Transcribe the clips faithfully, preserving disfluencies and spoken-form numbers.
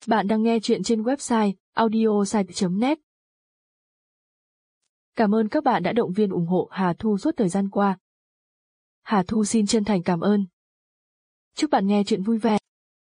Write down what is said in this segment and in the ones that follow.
Bạn đang nghe chuyện trên website audiosite chấm net. Cảm ơn các bạn đã động viên ủng hộ Hà Thu suốt thời gian qua. Hà Thu xin chân thành cảm ơn. Chúc bạn nghe chuyện vui vẻ.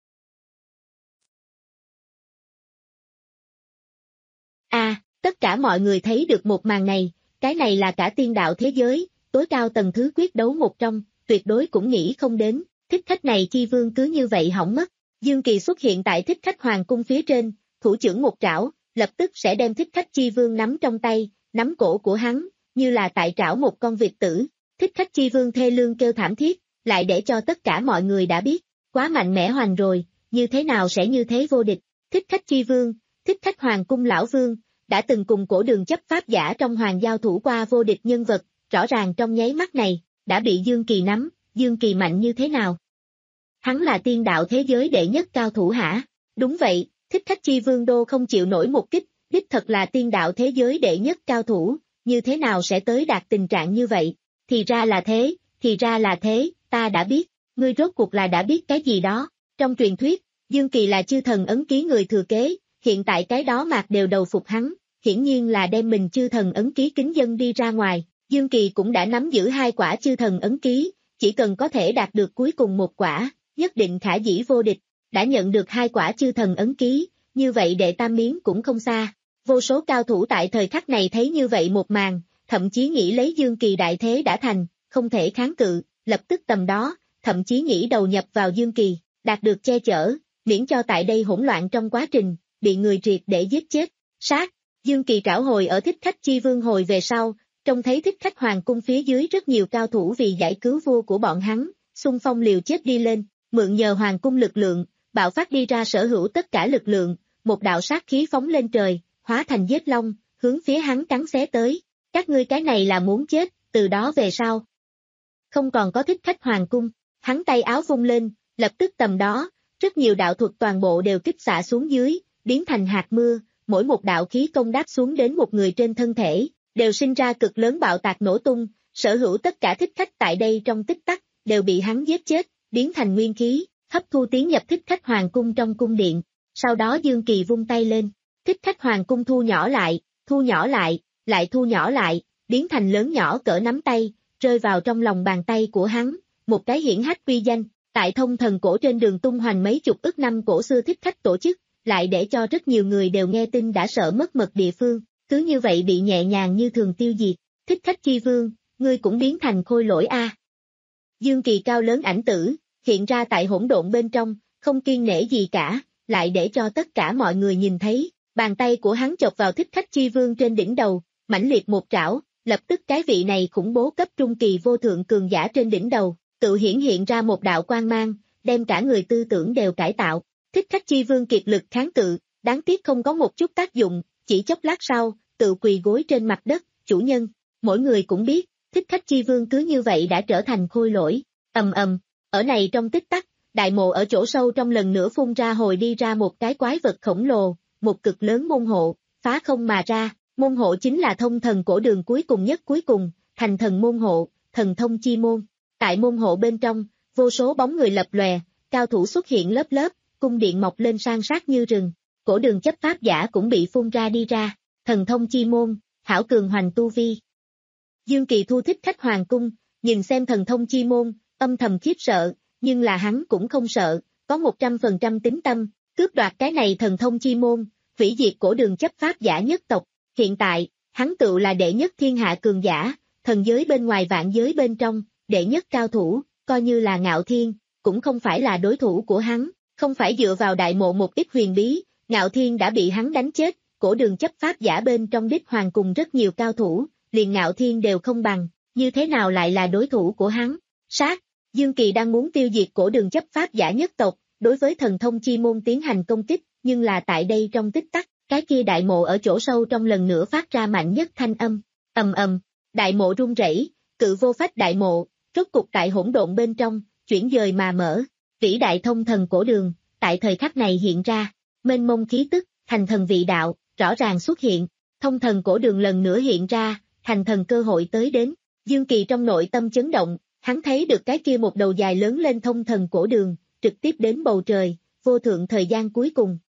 À, tất cả mọi người thấy được một màn này, cái này là cả tiên đạo thế giới, tối cao tầng thứ quyết đấu một trong, tuyệt đối cũng nghĩ không đến, thích khách này chi vương cứ như vậy hỏng mất. Dương Kỳ xuất hiện tại thích khách hoàng cung phía trên, thủ chưởng một trảo, lập tức sẽ đem thích khách chi vương nắm trong tay, nắm cổ của hắn, như là tại trảo một con vịt tử. Thích khách chi vương thê lương kêu thảm thiết, lại để cho tất cả mọi người đã biết, quá mạnh mẽ hoành rồi, như thế nào sẽ như thế vô địch. Thích khách chi vương, thích khách hoàng cung lão vương, đã từng cùng cổ đường chấp pháp giả trong hoàng giao thủ qua vô địch nhân vật, rõ ràng trong nháy mắt này, đã bị Dương Kỳ nắm. Dương Kỳ mạnh như thế nào? Hắn là tiên đạo thế giới đệ nhất cao thủ hả? Đúng vậy, thích khách chi vương đô không chịu nổi một kích, đích thật là tiên đạo thế giới đệ nhất cao thủ, như thế nào sẽ tới đạt tình trạng như vậy? Thì ra là thế, thì ra là thế, ta đã biết, ngươi rốt cuộc là đã biết cái gì đó. Trong truyền thuyết, Dương Kỳ là chư thần ấn ký người thừa kế, hiện tại cái đó mạc đều đầu phục hắn, hiển nhiên là đem mình chư thần ấn ký kính dân đi ra ngoài. Dương Kỳ cũng đã nắm giữ hai quả chư thần ấn ký, chỉ cần có thể đạt được cuối cùng một quả, nhất định khả dĩ vô địch. Đã nhận được hai quả chư thần ấn ký, như vậy đệ tam miếng cũng không xa. Vô số cao thủ tại thời khắc này thấy như vậy một màn, thậm chí nghĩ lấy Dương Kỳ đại thế đã thành, không thể kháng cự, lập tức tầm đó, thậm chí nghĩ đầu nhập vào Dương Kỳ, đạt được che chở, miễn cho tại đây hỗn loạn trong quá trình, bị người triệt để giết chết, sát. Dương Kỳ trảo hồi ở thích khách chi vương hồi về sau, trông thấy thích khách hoàng cung phía dưới rất nhiều cao thủ vì giải cứu vua của bọn hắn, xung phong liều chết đi lên, mượn nhờ hoàng cung lực lượng, bạo phát đi ra sở hữu tất cả lực lượng, một đạo sát khí phóng lên trời, hóa thành giết long, hướng phía hắn cắn xé tới. Các ngươi cái này là muốn chết, từ đó về sau không còn có thích khách hoàng cung. Hắn tay áo vung lên, lập tức tầm đó, rất nhiều đạo thuật toàn bộ đều kích xạ xuống dưới, biến thành hạt mưa, mỗi một đạo khí công đáp xuống đến một người trên thân thể, đều sinh ra cực lớn bạo tạc nổ tung, sở hữu tất cả thích khách tại đây trong tích tắc, đều bị hắn giết chết, biến thành nguyên khí, hấp thu tiến nhập thích khách hoàng cung trong cung điện. Sau đó Dương Kỳ vung tay lên, thích khách hoàng cung thu nhỏ lại, thu nhỏ lại, lại thu nhỏ lại, biến thành lớn nhỏ cỡ nắm tay, rơi vào trong lòng bàn tay của hắn, một cái hiển hách uy danh, tại thông thần cổ trên đường tung hoành mấy chục ức năm cổ xưa thích khách tổ chức, lại để cho rất nhiều người đều nghe tin đã sợ mất mật địa phương, cứ như vậy bị nhẹ nhàng như thường tiêu diệt. Thích khách chi vương, ngươi cũng biến thành khôi lỗi a. Dương Kỳ cao lớn ảnh tử, hiện ra tại hỗn độn bên trong, không kiêng nể gì cả, lại để cho tất cả mọi người nhìn thấy, bàn tay của hắn chộp vào thích khách chi vương trên đỉnh đầu, mãnh liệt một trảo, lập tức cái vị này khủng bố cấp trung kỳ vô thượng cường giả trên đỉnh đầu, tự hiển hiện ra một đạo quang mang, đem cả người tư tưởng đều cải tạo. Thích khách chi vương kiệt lực kháng cự, đáng tiếc không có một chút tác dụng, chỉ chốc lát sau, tự quỳ gối trên mặt đất. Chủ nhân, mỗi người cũng biết, thích khách chi vương cứ như vậy đã trở thành khôi lỗi. Ầm ầm, ở này trong tích tắc, đại mộ ở chỗ sâu trong lần nữa phun ra hồi đi ra một cái quái vật khổng lồ, một cực lớn môn hộ, phá không mà ra. Môn hộ chính là thông thần cổ đường cuối cùng nhất cuối cùng, thành thần môn hộ, thần thông chi môn. Tại môn hộ bên trong, vô số bóng người lập lòe, cao thủ xuất hiện lớp lớp, cung điện mọc lên san sát như rừng. Cổ đường chấp pháp giả cũng bị phun ra đi ra, thần thông chi môn, hảo cường hoành tu vi. Dương Kỳ thu thích khách hoàng cung, nhìn xem thần thông chi môn, âm thầm khiếp sợ, nhưng là hắn cũng không sợ, có một trăm phần trăm tín tâm, cướp đoạt cái này thần thông chi môn, hủy diệt cổ đường chấp pháp giả nhất tộc. Hiện tại, hắn tự là đệ nhất thiên hạ cường giả, thần giới bên ngoài vạn giới bên trong, đệ nhất cao thủ, coi như là Ngạo Thiên, cũng không phải là đối thủ của hắn, không phải dựa vào đại mộ một ít huyền bí, Ngạo Thiên đã bị hắn đánh chết, cổ đường chấp pháp giả bên trong đích hoàng cùng rất nhiều cao thủ, liền Ngạo Thiên đều không bằng, như thế nào lại là đối thủ của hắn. Sát, Dương Kỳ đang muốn tiêu diệt cổ đường chấp pháp giả nhất tộc, đối với thần thông chi môn tiến hành công kích, nhưng là tại đây trong tích tắc, cái kia đại mộ ở chỗ sâu trong lần nữa phát ra mạnh nhất thanh âm, ầm ầm, đại mộ rung rẩy, cự vô phách đại mộ, rốt cục tại hỗn độn bên trong, chuyển dời mà mở, vĩ đại thông thần cổ đường, tại thời khắc này hiện ra, mênh mông khí tức, thành thần vị đạo, rõ ràng xuất hiện, thông thần cổ đường lần nữa hiện ra, thành thần cơ hội tới đến. Dương Kỳ trong nội tâm chấn động, hắn thấy được cái kia một đầu dài lớn lên thông thần cổ đường, trực tiếp đến bầu trời, vô thượng thời gian cuối cùng,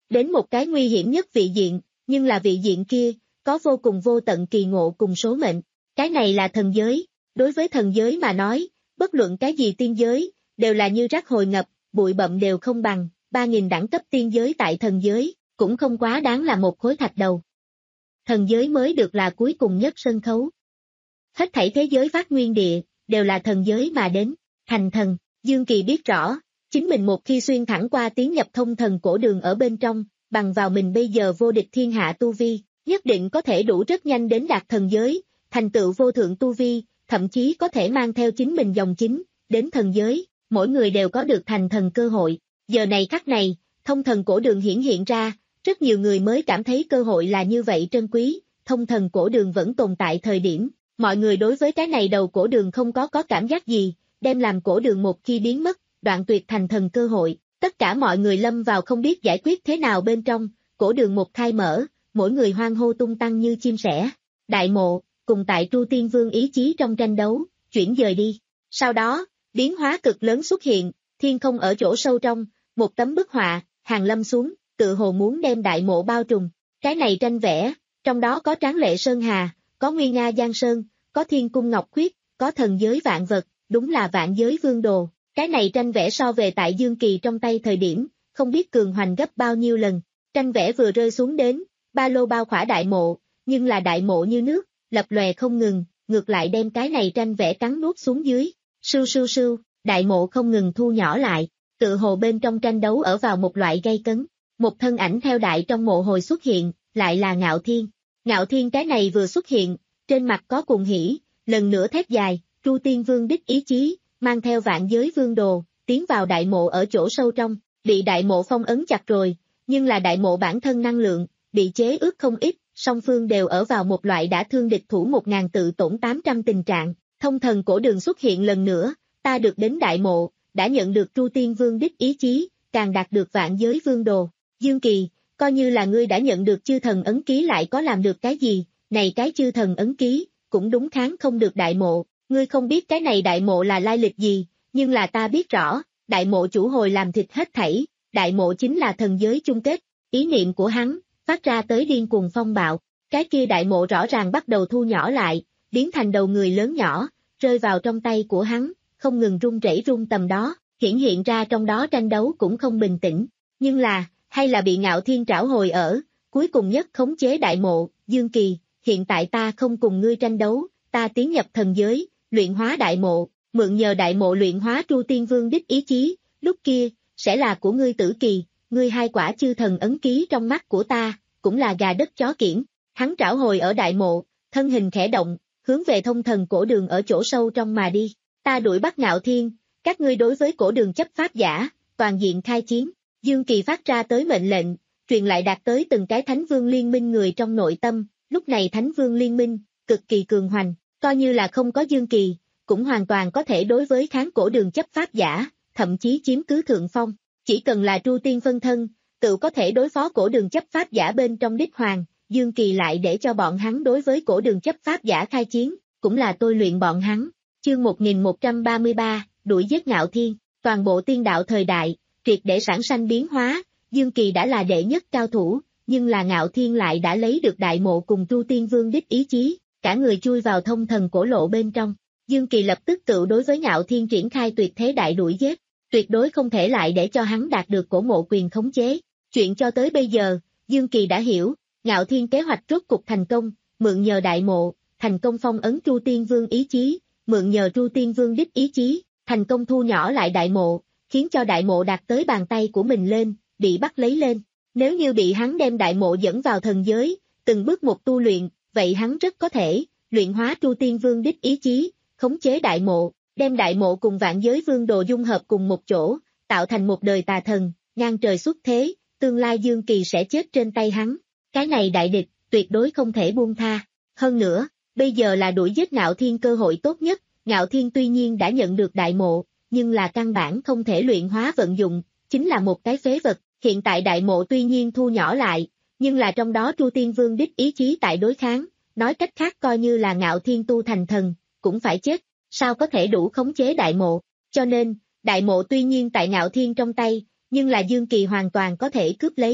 đến một cái nguy hiểm nhất vị diện, nhưng là vị diện kia, có vô cùng vô tận kỳ ngộ cùng số mệnh. Cái này là thần giới, đối với thần giới mà nói, bất luận cái gì tiên giới, đều là như rác hồi ngập, bụi bặm đều không bằng, ba nghìn đẳng cấp tiên giới tại thần giới, cũng không quá đáng là một khối thạch đầu. Thần giới mới được là cuối cùng nhất sân khấu. Hết thảy thế giới phát nguyên địa, đều là thần giới mà đến, thành thần, Dương Kỳ biết rõ, chính mình một khi xuyên thẳng qua tiến nhập thông thần cổ đường ở bên trong, bằng vào mình bây giờ vô địch thiên hạ tu vi, nhất định có thể đủ rất nhanh đến đạt thần giới, thành tựu vô thượng tu vi, thậm chí có thể mang theo chính mình dòng chính, đến thần giới, mỗi người đều có được thành thần cơ hội. Giờ này khắc này, thông thần cổ đường hiển hiện ra, rất nhiều người mới cảm thấy cơ hội là như vậy trân quý, thông thần cổ đường vẫn tồn tại thời điểm, mọi người đối với cái này đầu cổ đường không có có cảm giác gì, đem làm cổ đường một khi biến mất, đoạn tuyệt thành thần cơ hội, tất cả mọi người lâm vào không biết giải quyết thế nào bên trong, cổ đường một khai mở, mỗi người hoan hô tung tăng như chim sẻ. Đại mộ, cùng tại Tru Tiên Vương ý chí trong tranh đấu, chuyển dời đi. Sau đó, biến hóa cực lớn xuất hiện, thiên không ở chỗ sâu trong, một tấm bức họa, hàng lâm xuống, tự hồ muốn đem đại mộ bao trùm. Cái này tranh vẽ, trong đó có tráng lệ sơn hà, có nguy nga giang sơn, có thiên cung ngọc khuyết, có thần giới vạn vật, đúng là vạn giới vương đồ. Cái này tranh vẽ so về tại Dương Kỳ trong tay thời điểm, không biết cường hoành gấp bao nhiêu lần. Tranh vẽ vừa rơi xuống đến, ba lô bao khỏa đại mộ, nhưng là đại mộ như nước, lập lòe không ngừng, ngược lại đem cái này tranh vẽ cắn nuốt xuống dưới. Sưu sưu sưu, đại mộ không ngừng thu nhỏ lại, tự hồ bên trong tranh đấu ở vào một loại gây cấn. Một thân ảnh theo đại trong mộ hồi xuất hiện, lại là Ngạo Thiên. Ngạo Thiên cái này vừa xuất hiện, trên mặt có cuồng hỉ, lần nữa thét dài, Tru Tiên Vương đích ý chí, mang theo vạn giới vương đồ, tiến vào đại mộ ở chỗ sâu trong, bị đại mộ phong ấn chặt rồi, nhưng là đại mộ bản thân năng lượng, bị chế ước không ít, song phương đều ở vào một loại đã thương địch thủ một ngàn tự tổn tám trăm tình trạng. Thông thần cổ đường xuất hiện lần nữa, ta được đến đại mộ, đã nhận được Tru Tiên Vương đích ý chí, càng đạt được vạn giới vương đồ. Dương Kỳ, coi như là ngươi đã nhận được chư thần ấn ký lại có làm được cái gì, này cái chư thần ấn ký, cũng đúng kháng không được đại mộ, ngươi không biết cái này đại mộ là lai lịch gì, nhưng là ta biết rõ, đại mộ chủ hồi làm thịt hết thảy, đại mộ chính là thần giới chung kết, ý niệm của hắn, phát ra tới điên cuồng phong bạo, cái kia đại mộ rõ ràng bắt đầu thu nhỏ lại, biến thành đầu người lớn nhỏ, rơi vào trong tay của hắn, không ngừng rung rẩy rung tầm đó, hiển hiện ra trong đó tranh đấu cũng không bình tĩnh, nhưng là, hay là bị Ngạo Thiên trảo hồi ở, cuối cùng nhất khống chế đại mộ, Dương Kỳ, hiện tại ta không cùng ngươi tranh đấu, ta tiến nhập thần giới, luyện hóa đại mộ, mượn nhờ đại mộ luyện hóa Tru Tiên Vương đích ý chí, lúc kia, sẽ là của ngươi Tử Kỳ, ngươi hai quả chư thần ấn ký trong mắt của ta, cũng là gà đất chó kiểng, hắn trảo hồi ở đại mộ, thân hình khẽ động, hướng về thông thần cổ đường ở chỗ sâu trong mà đi, ta đuổi bắt Ngạo Thiên, các ngươi đối với cổ đường chấp pháp giả, toàn diện khai chiến. Dương Kỳ phát ra tới mệnh lệnh, truyền lại đạt tới từng cái Thánh Vương Liên minh người trong nội tâm, lúc này Thánh Vương Liên minh, cực kỳ cường hoành, coi như là không có Dương Kỳ, cũng hoàn toàn có thể đối với kháng cổ đường chấp pháp giả, thậm chí chiếm cứ thượng phong, chỉ cần là Tru Tiên phân thân, tự có thể đối phó cổ đường chấp pháp giả bên trong đích hoàng, Dương Kỳ lại để cho bọn hắn đối với cổ đường chấp pháp giả khai chiến, cũng là tôi luyện bọn hắn. Chương một nghìn một trăm ba mươi ba, đuổi giết Ngạo Thiên, toàn bộ tiên đạo thời đại, triệt để sản sanh biến hóa, Dương Kỳ đã là đệ nhất cao thủ, nhưng là Ngạo Thiên lại đã lấy được đại mộ cùng Tru Tiên Vương đích ý chí, cả người chui vào thông thần cổ lộ bên trong. Dương Kỳ lập tức tự đối với Ngạo Thiên triển khai tuyệt thế đại đuổi giết, tuyệt đối không thể lại để cho hắn đạt được cổ mộ quyền khống chế. Chuyện cho tới bây giờ, Dương Kỳ đã hiểu, Ngạo Thiên kế hoạch rốt cục thành công, mượn nhờ đại mộ, thành công phong ấn Tru Tiên Vương ý chí, mượn nhờ Tru Tiên Vương đích ý chí, thành công thu nhỏ lại đại mộ, khiến cho đại mộ đạt tới bàn tay của mình lên, bị bắt lấy lên. Nếu như bị hắn đem đại mộ dẫn vào thần giới, từng bước một tu luyện, vậy hắn rất có thể, luyện hóa Tru Tiên Vương đích ý chí, khống chế đại mộ, đem đại mộ cùng vạn giới vương đồ dung hợp cùng một chỗ, tạo thành một đời tà thần, ngang trời xuất thế, tương lai Dương Kỳ sẽ chết trên tay hắn. Cái này đại địch, tuyệt đối không thể buông tha. Hơn nữa, bây giờ là đuổi giết Ngạo Thiên cơ hội tốt nhất, Ngạo Thiên tuy nhiên đã nhận được đại mộ, nhưng là căn bản không thể luyện hóa vận dụng, chính là một cái phế vật. Hiện tại đại mộ tuy nhiên thu nhỏ lại, nhưng là trong đó Tru Tiên Vương đích ý chí tại đối kháng, nói cách khác coi như là Ngạo Thiên tu thành thần, cũng phải chết, sao có thể đủ khống chế đại mộ. Cho nên, đại mộ tuy nhiên tại Ngạo Thiên trong tay, nhưng là Dương Kỳ hoàn toàn có thể cướp lấy.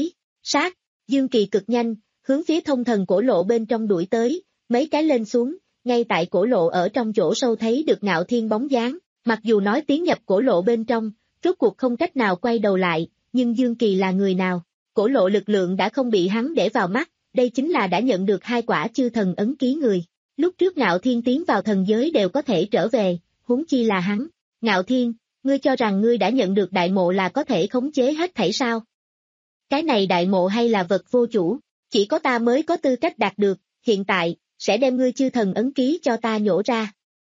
Sát, Dương Kỳ cực nhanh, hướng phía thông thần cổ lộ bên trong đuổi tới, mấy cái lên xuống, ngay tại cổ lộ ở trong chỗ sâu thấy được Ngạo Thiên bóng dáng, mặc dù nói tiến nhập cổ lộ bên trong, rốt cuộc không cách nào quay đầu lại, nhưng Dương Kỳ là người nào? Cổ lộ lực lượng đã không bị hắn để vào mắt, đây chính là đã nhận được hai quả chư thần ấn ký người. Lúc trước Ngạo Thiên tiến vào thần giới đều có thể trở về, huống chi là hắn. Ngạo Thiên, ngươi cho rằng ngươi đã nhận được đại mộ là có thể khống chế hết thảy sao? Cái này đại mộ hay là vật vô chủ, chỉ có ta mới có tư cách đạt được, hiện tại, sẽ đem ngươi chư thần ấn ký cho ta nhổ ra.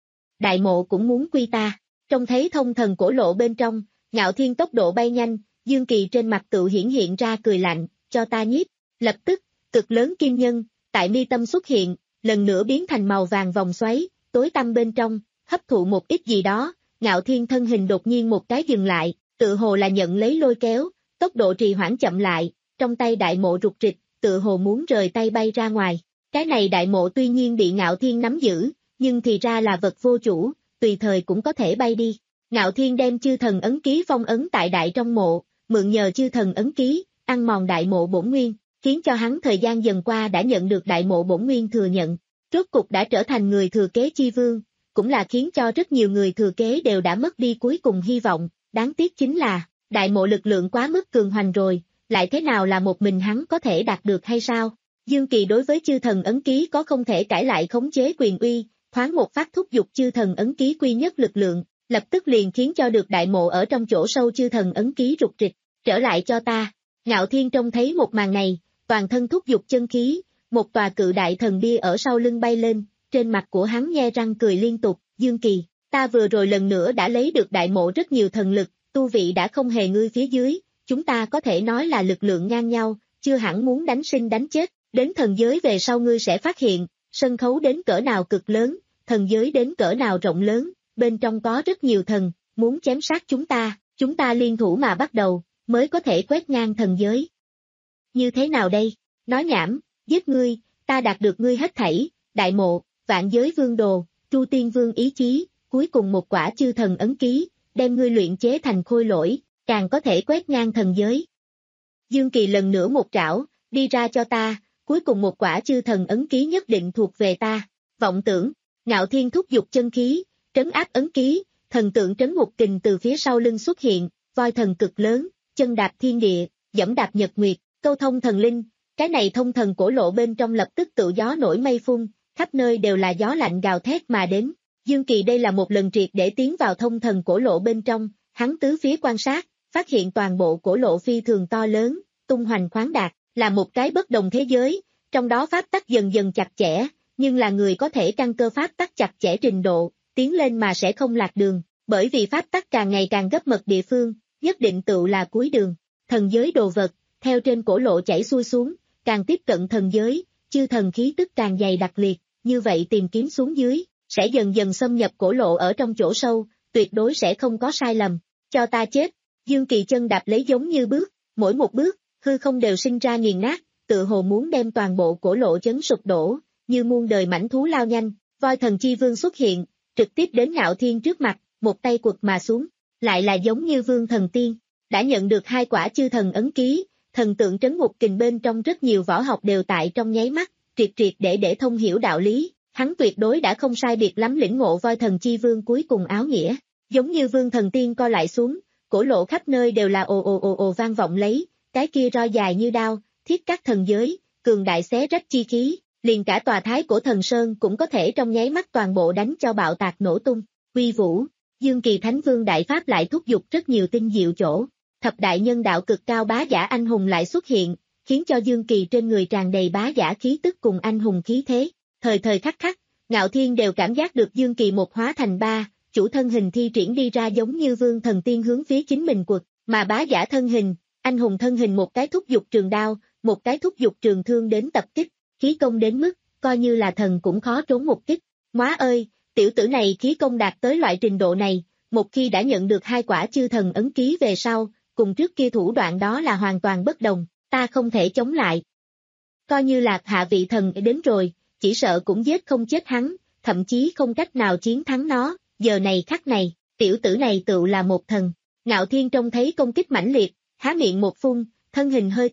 Đại mộ cũng muốn quy ta, trông thấy thông thần cổ lộ bên trong, Ngạo Thiên tốc độ bay nhanh, Dương Kỳ trên mặt tự hiển hiện ra cười lạnh, cho ta nhiếp, lập tức, cực lớn kim nhân, tại mi tâm xuất hiện, lần nữa biến thành màu vàng vòng xoáy, tối tăm bên trong, hấp thụ một ít gì đó, Ngạo Thiên thân hình đột nhiên một cái dừng lại, tự hồ là nhận lấy lôi kéo, tốc độ trì hoãn chậm lại, trong tay đại mộ rụt rịch, tự hồ muốn rời tay bay ra ngoài. Cái này đại mộ tuy nhiên bị Ngạo Thiên nắm giữ, nhưng thì ra là vật vô chủ, tùy thời cũng có thể bay đi. Ngạo Thiên đem chư thần ấn ký phong ấn tại đại trong mộ, mượn nhờ chư thần ấn ký, ăn mòn đại mộ bổn nguyên, khiến cho hắn thời gian dần qua đã nhận được đại mộ bổn nguyên thừa nhận. Rốt cục đã trở thành người thừa kế chi vương, cũng là khiến cho rất nhiều người thừa kế đều đã mất đi cuối cùng hy vọng, đáng tiếc chính là, đại mộ lực lượng quá mức cường hoành rồi, lại thế nào là một mình hắn có thể đạt được hay sao? Dương Kỳ đối với chư thần ấn ký có không thể cãi lại khống chế quyền uy, thoáng một phát thúc giục chư thần ấn ký quy nhất lực lượng, lập tức liền khiến cho được đại mộ ở trong chỗ sâu chư thần ấn ký rụt rịch, trở lại cho ta. Ngạo Thiên trông thấy một màn này, toàn thân thúc giục chân khí, một tòa cự đại thần bia ở sau lưng bay lên, trên mặt của hắn nhe răng cười liên tục, Dương Kỳ, ta vừa rồi lần nữa đã lấy được đại mộ rất nhiều thần lực, tu vị đã không hề ngươi phía dưới, chúng ta có thể nói là lực lượng ngang nhau, chưa hẳn muốn đánh sinh đánh chết, đến thần giới về sau ngươi sẽ phát hiện, sân khấu đến cỡ nào cực lớn, thần giới đến cỡ nào rộng lớn, bên trong có rất nhiều thần, muốn chém sát chúng ta, chúng ta liên thủ mà bắt đầu, mới có thể quét ngang thần giới. Như thế nào đây? Nói nhảm, giết ngươi, ta đạt được ngươi hết thảy, đại mộ, vạn giới vương đồ, Chu Tiên Vương ý chí, cuối cùng một quả chư thần ấn ký, đem ngươi luyện chế thành khôi lỗi, càng có thể quét ngang thần giới. Dương Kỳ lần nữa một trảo, đi ra cho ta, cuối cùng một quả chư thần ấn ký nhất định thuộc về ta. Vọng tưởng, Ngạo Thiên thúc giục chân khí, trấn áp ấn ký, thần tượng trấn ngục kình từ phía sau lưng xuất hiện, voi thần cực lớn, chân đạp thiên địa, dẫm đạp nhật nguyệt, câu thông thần linh, cái này thông thần cổ lộ bên trong lập tức tự gió nổi mây phun, khắp nơi đều là gió lạnh gào thét mà đến. Dương Kỳ đây là một lần triệt để tiến vào thông thần cổ lộ bên trong, hắn tứ phía quan sát, phát hiện toàn bộ cổ lộ phi thường to lớn, tung hoành khoáng đạt, là một cái bất đồng thế giới, trong đó pháp tắc dần dần chặt chẽ, nhưng là người có thể căn cơ pháp tắc chặt chẽ trình độ, tiến lên mà sẽ không lạc đường, bởi vì pháp tắc càng ngày càng gấp mật địa phương, nhất định tựu là cuối đường. Thần giới đồ vật, theo trên cổ lộ chảy xuôi xuống, càng tiếp cận thần giới, chư thần khí tức càng dày đặc liệt, như vậy tìm kiếm xuống dưới, sẽ dần dần xâm nhập cổ lộ ở trong chỗ sâu, tuyệt đối sẽ không có sai lầm. Cho ta chết, Dương Kỳ chân đạp lấy giống như bước, mỗi một bước, hư không đều sinh ra nghiền nát, tự hồ muốn đem toàn bộ cổ lộ chấn sụp đổ, như muôn đời mãnh thú lao nhanh, voi thần chi vương xuất hiện, trực tiếp đến Ngạo Thiên trước mặt, một tay quật mà xuống, lại là giống như vương thần tiên, đã nhận được hai quả chư thần ấn ký, thần tượng trấn ngục kình bên trong rất nhiều võ học đều tại trong nháy mắt, triệt triệt để để thông hiểu đạo lý, hắn tuyệt đối đã không sai biệt lắm lĩnh ngộ voi thần chi vương cuối cùng áo nghĩa, giống như vương thần tiên co lại xuống, cổ lộ khắp nơi đều là ồ ồ ồ ồ vang vọng lấy, cái kia roi dài như đao, thiết các thần giới, cường đại xé rách chi khí, liền cả tòa thái cổ thần sơn cũng có thể trong nháy mắt toàn bộ đánh cho bạo tạc nổ tung, uy vũ, Dương Kỳ Thánh Vương Đại Pháp lại thúc giục rất nhiều tinh diệu chỗ, thập đại nhân đạo cực cao bá giả anh hùng lại xuất hiện, khiến cho Dương Kỳ trên người tràn đầy bá giả khí tức cùng anh hùng khí thế, thời thời khắc khắc, Ngạo Thiên đều cảm giác được Dương Kỳ một hóa thành ba, chủ thân hình thi triển đi ra giống như vương thần tiên hướng phía chính mình quật, mà bá giả thân hình, anh hùng thân hình một cái thúc giục trường đao, một cái thúc giục trường thương đến tập kích, khí công đến mức, coi như là thần cũng khó trốn một kích. Móa ơi, tiểu tử này khí công đạt tới loại trình độ này, một khi đã nhận được hai quả chư thần ấn ký về sau, cùng trước kia thủ đoạn đó là hoàn toàn bất đồng, ta không thể chống lại. Coi như lạc hạ vị thần đến rồi, chỉ sợ cũng giết không chết hắn, thậm chí không cách nào chiến thắng nó, giờ này khắc này, tiểu tử này tựu là một thần. Ngạo Thiên trông thấy công kích mãnh liệt, há miệng một phun, thân hình hơi cong,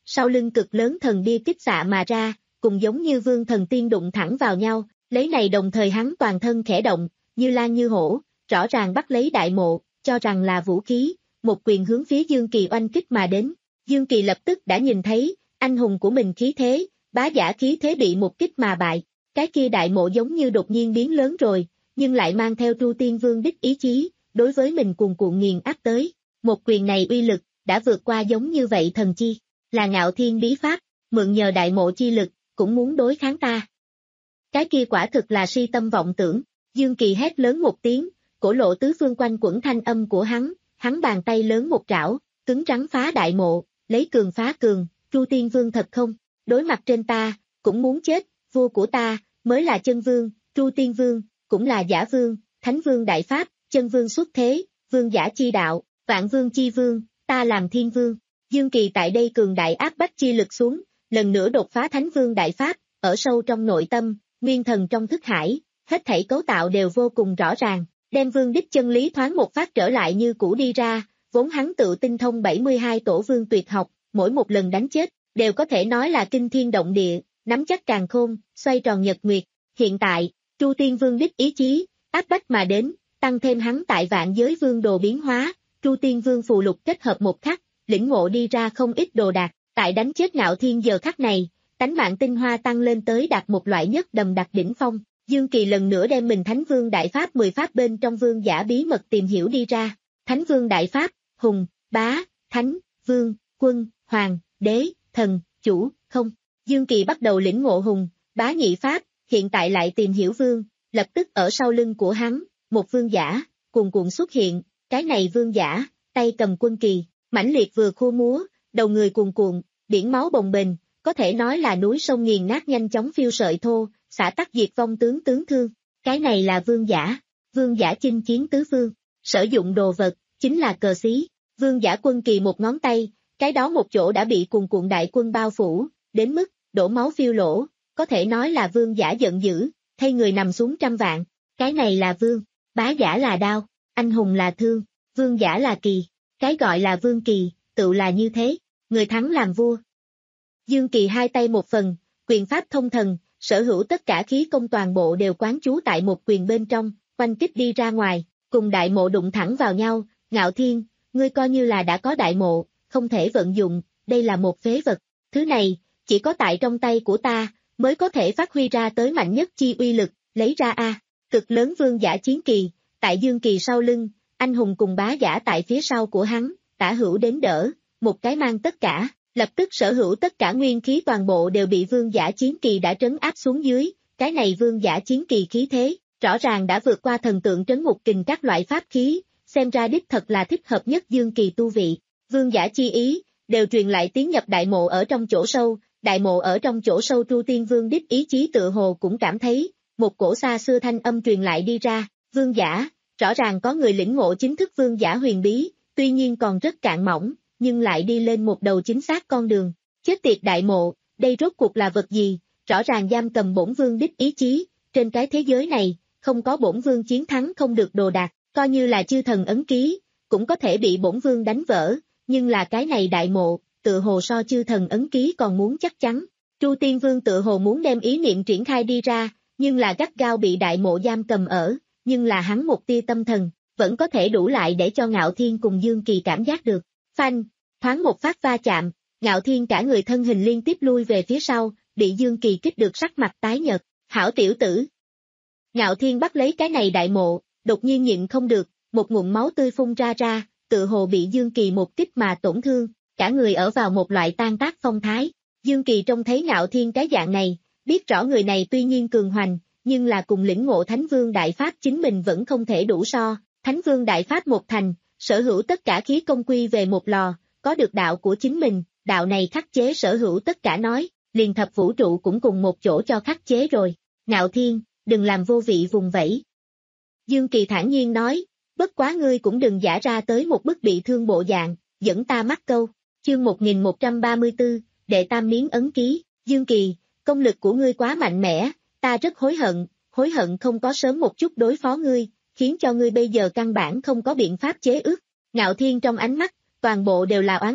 sau lưng cực lớn thần bia kích xạ mà ra, cùng giống như vương thần tiên đụng thẳng vào nhau, lấy này đồng thời hắn toàn thân khẽ động, như lan như hổ, rõ ràng bắt lấy đại mộ, cho rằng là vũ khí, một quyền hướng phía Dương Kỳ oanh kích mà đến. Dương Kỳ lập tức đã nhìn thấy, anh hùng của mình khí thế, bá giả khí thế bị một kích mà bại, cái kia đại mộ giống như đột nhiên biến lớn rồi, nhưng lại mang theo Tru Tiên Vương đích ý chí, đối với mình cuồn cuộn nghiền áp tới, một quyền này uy lực, đã vượt qua giống như vậy thần chi, là Ngạo Thiên bí pháp, mượn nhờ đại mộ chi lực, cũng muốn đối kháng ta. Cái kia quả thực là si tâm vọng tưởng, Dương Kỳ hét lớn một tiếng, cổ lộ tứ phương quanh quẩn thanh âm của hắn, hắn bàn tay lớn một trảo, cứng rắn phá đại mộ, lấy cường phá cường, Tru Tiên Vương thật không, đối mặt trên ta, cũng muốn chết, vua của ta, mới là chân vương, Tru Tiên Vương, cũng là giả vương, thánh vương đại pháp, chân vương xuất thế, vương giả chi đạo, vạn vương chi vương, ta làm thiên vương. Dương Kỳ tại đây cường đại áp bách chi lực xuống, lần nữa đột phá thánh vương đại pháp, ở sâu trong nội tâm, nguyên thần trong thức hải, hết thảy cấu tạo đều vô cùng rõ ràng, đem vương đích chân lý thoáng một phát trở lại như cũ đi ra, vốn hắn tự tinh thông bảy mươi hai tổ vương tuyệt học, mỗi một lần đánh chết, đều có thể nói là kinh thiên động địa, nắm chắc càn khôn, xoay tròn nhật nguyệt. Hiện tại, Tru Tiên Vương đích ý chí, áp bách mà đến, tăng thêm hắn tại vạn giới vương đồ biến hóa, Tru Tiên Vương phù lục kết hợp một khắc, lĩnh ngộ đi ra không ít đồ đạc, tại đánh chết Ngạo Thiên giờ khắc này, tánh mạng tinh hoa tăng lên tới đạt một loại nhất đầm đặc đỉnh phong. Dương Kỳ lần nữa đem mình Thánh Vương Đại Pháp mười pháp bên trong vương giả bí mật tìm hiểu đi ra. Thánh Vương Đại Pháp, hùng, bá, thánh, vương, quân, hoàng, đế, thần, chủ, không. Dương Kỳ bắt đầu lĩnh ngộ hùng, bá nhị pháp, hiện tại lại tìm hiểu vương, lập tức ở sau lưng của hắn, một vương giả, cuồn cuộn xuất hiện, cái này vương giả, tay cầm quân kỳ, mãnh liệt vừa khua múa, đầu người cuồn cuộn, biển máu bồng bềnh, có thể nói là núi sông nghiền nát nhanh chóng phiêu sợi thô, xả tắc diệt vong tướng tướng thương, cái này là vương giả, vương giả chinh chiến tứ phương, sử dụng đồ vật, chính là cờ xí, vương giả quân kỳ một ngón tay, cái đó một chỗ đã bị cuồn cuộn đại quân bao phủ, đến mức, đổ máu phiêu lỗ, có thể nói là vương giả giận dữ, thay người nằm xuống trăm vạn, cái này là vương, bá giả là đao, anh hùng là thương, vương giả là kỳ, cái gọi là vương kỳ, tự là như thế, người thắng làm vua. Dương Kỳ hai tay một phần, quyền pháp thông thần, sở hữu tất cả khí công toàn bộ đều quán trú tại một quyền bên trong, quanh kích đi ra ngoài, cùng đại mộ đụng thẳng vào nhau, Ngạo Thiên, ngươi coi như là đã có đại mộ, không thể vận dụng, đây là một phế vật, thứ này, chỉ có tại trong tay của ta, mới có thể phát huy ra tới mạnh nhất chi uy lực, lấy ra a, cực lớn vương giả chiến kỳ, tại Dương Kỳ sau lưng, anh hùng cùng bá giả tại phía sau của hắn, tả hữu đến đỡ, một cái mang tất cả, lập tức sở hữu tất cả nguyên khí toàn bộ đều bị vương giả chiến kỳ đã trấn áp xuống dưới, cái này vương giả chiến kỳ khí thế, rõ ràng đã vượt qua thần tượng trấn ngục kình các loại pháp khí, xem ra đích thật là thích hợp nhất Dương Kỳ tu vị, vương giả chi ý, đều truyền lại tiến nhập đại mộ ở trong chỗ sâu, đại mộ ở trong chỗ sâu Tru Tiên Vương đích ý chí tự hồ cũng cảm thấy, một cổ xa xưa thanh âm truyền lại đi ra, vương giả, rõ ràng có người lĩnh ngộ chính thức vương giả huyền bí, tuy nhiên còn rất cạn mỏng, nhưng lại đi lên một đầu chính xác con đường, chết tiệt đại mộ, đây rốt cuộc là vật gì, rõ ràng giam cầm bổn vương đích ý chí, trên cái thế giới này, không có bổn vương chiến thắng không được đồ đạc, coi như là chư thần ấn ký, cũng có thể bị bổn vương đánh vỡ, nhưng là cái này đại mộ, tự hồ so chư thần ấn ký còn muốn chắc chắn. Tru Tiên Vương tự hồ muốn đem ý niệm triển khai đi ra, nhưng là gắt gao bị đại mộ giam cầm ở, nhưng là hắn một tia tâm thần, vẫn có thể đủ lại để cho Ngạo Thiên cùng Dương Kỳ cảm giác được. Phanh, thoáng một phát va chạm, Ngạo Thiên cả người thân hình liên tiếp lui về phía sau, bị Dương Kỳ kích được sắc mặt tái nhợt, hảo tiểu tử. Ngạo Thiên bắt lấy cái này đại mộ, đột nhiên nhịn không được, một ngụm máu tươi phun ra ra, tự hồ bị Dương Kỳ một kích mà tổn thương, cả người ở vào một loại tan tác phong thái. Dương Kỳ trông thấy Ngạo Thiên cái dạng này, biết rõ người này tuy nhiên cường hoành, nhưng là cùng lĩnh ngộ Thánh Vương Đại Pháp chính mình vẫn không thể đủ so, Thánh Vương Đại Pháp một thành, sở hữu tất cả khí công quy về một lò, có được đạo của chính mình, đạo này khắc chế sở hữu tất cả nói, liền thập vũ trụ cũng cùng một chỗ cho khắc chế rồi. Ngạo Thiên, đừng làm vô vị vùng vẫy. Dương Kỳ thản nhiên nói, bất quá ngươi cũng đừng giả ra tới một bức bị thương bộ dạng, dẫn ta mắc câu. Chương một nghìn một trăm ba mươi tư, đệ tam miếng ấn ký, Dương Kỳ, công lực của ngươi quá mạnh mẽ, ta rất hối hận, hối hận không có sớm một chút đối phó ngươi, khiến cho ngươi bây giờ căn bản không có biện pháp chế ước. Ngạo Thiên trong ánh mắt, toàn bộ đều là oán độc,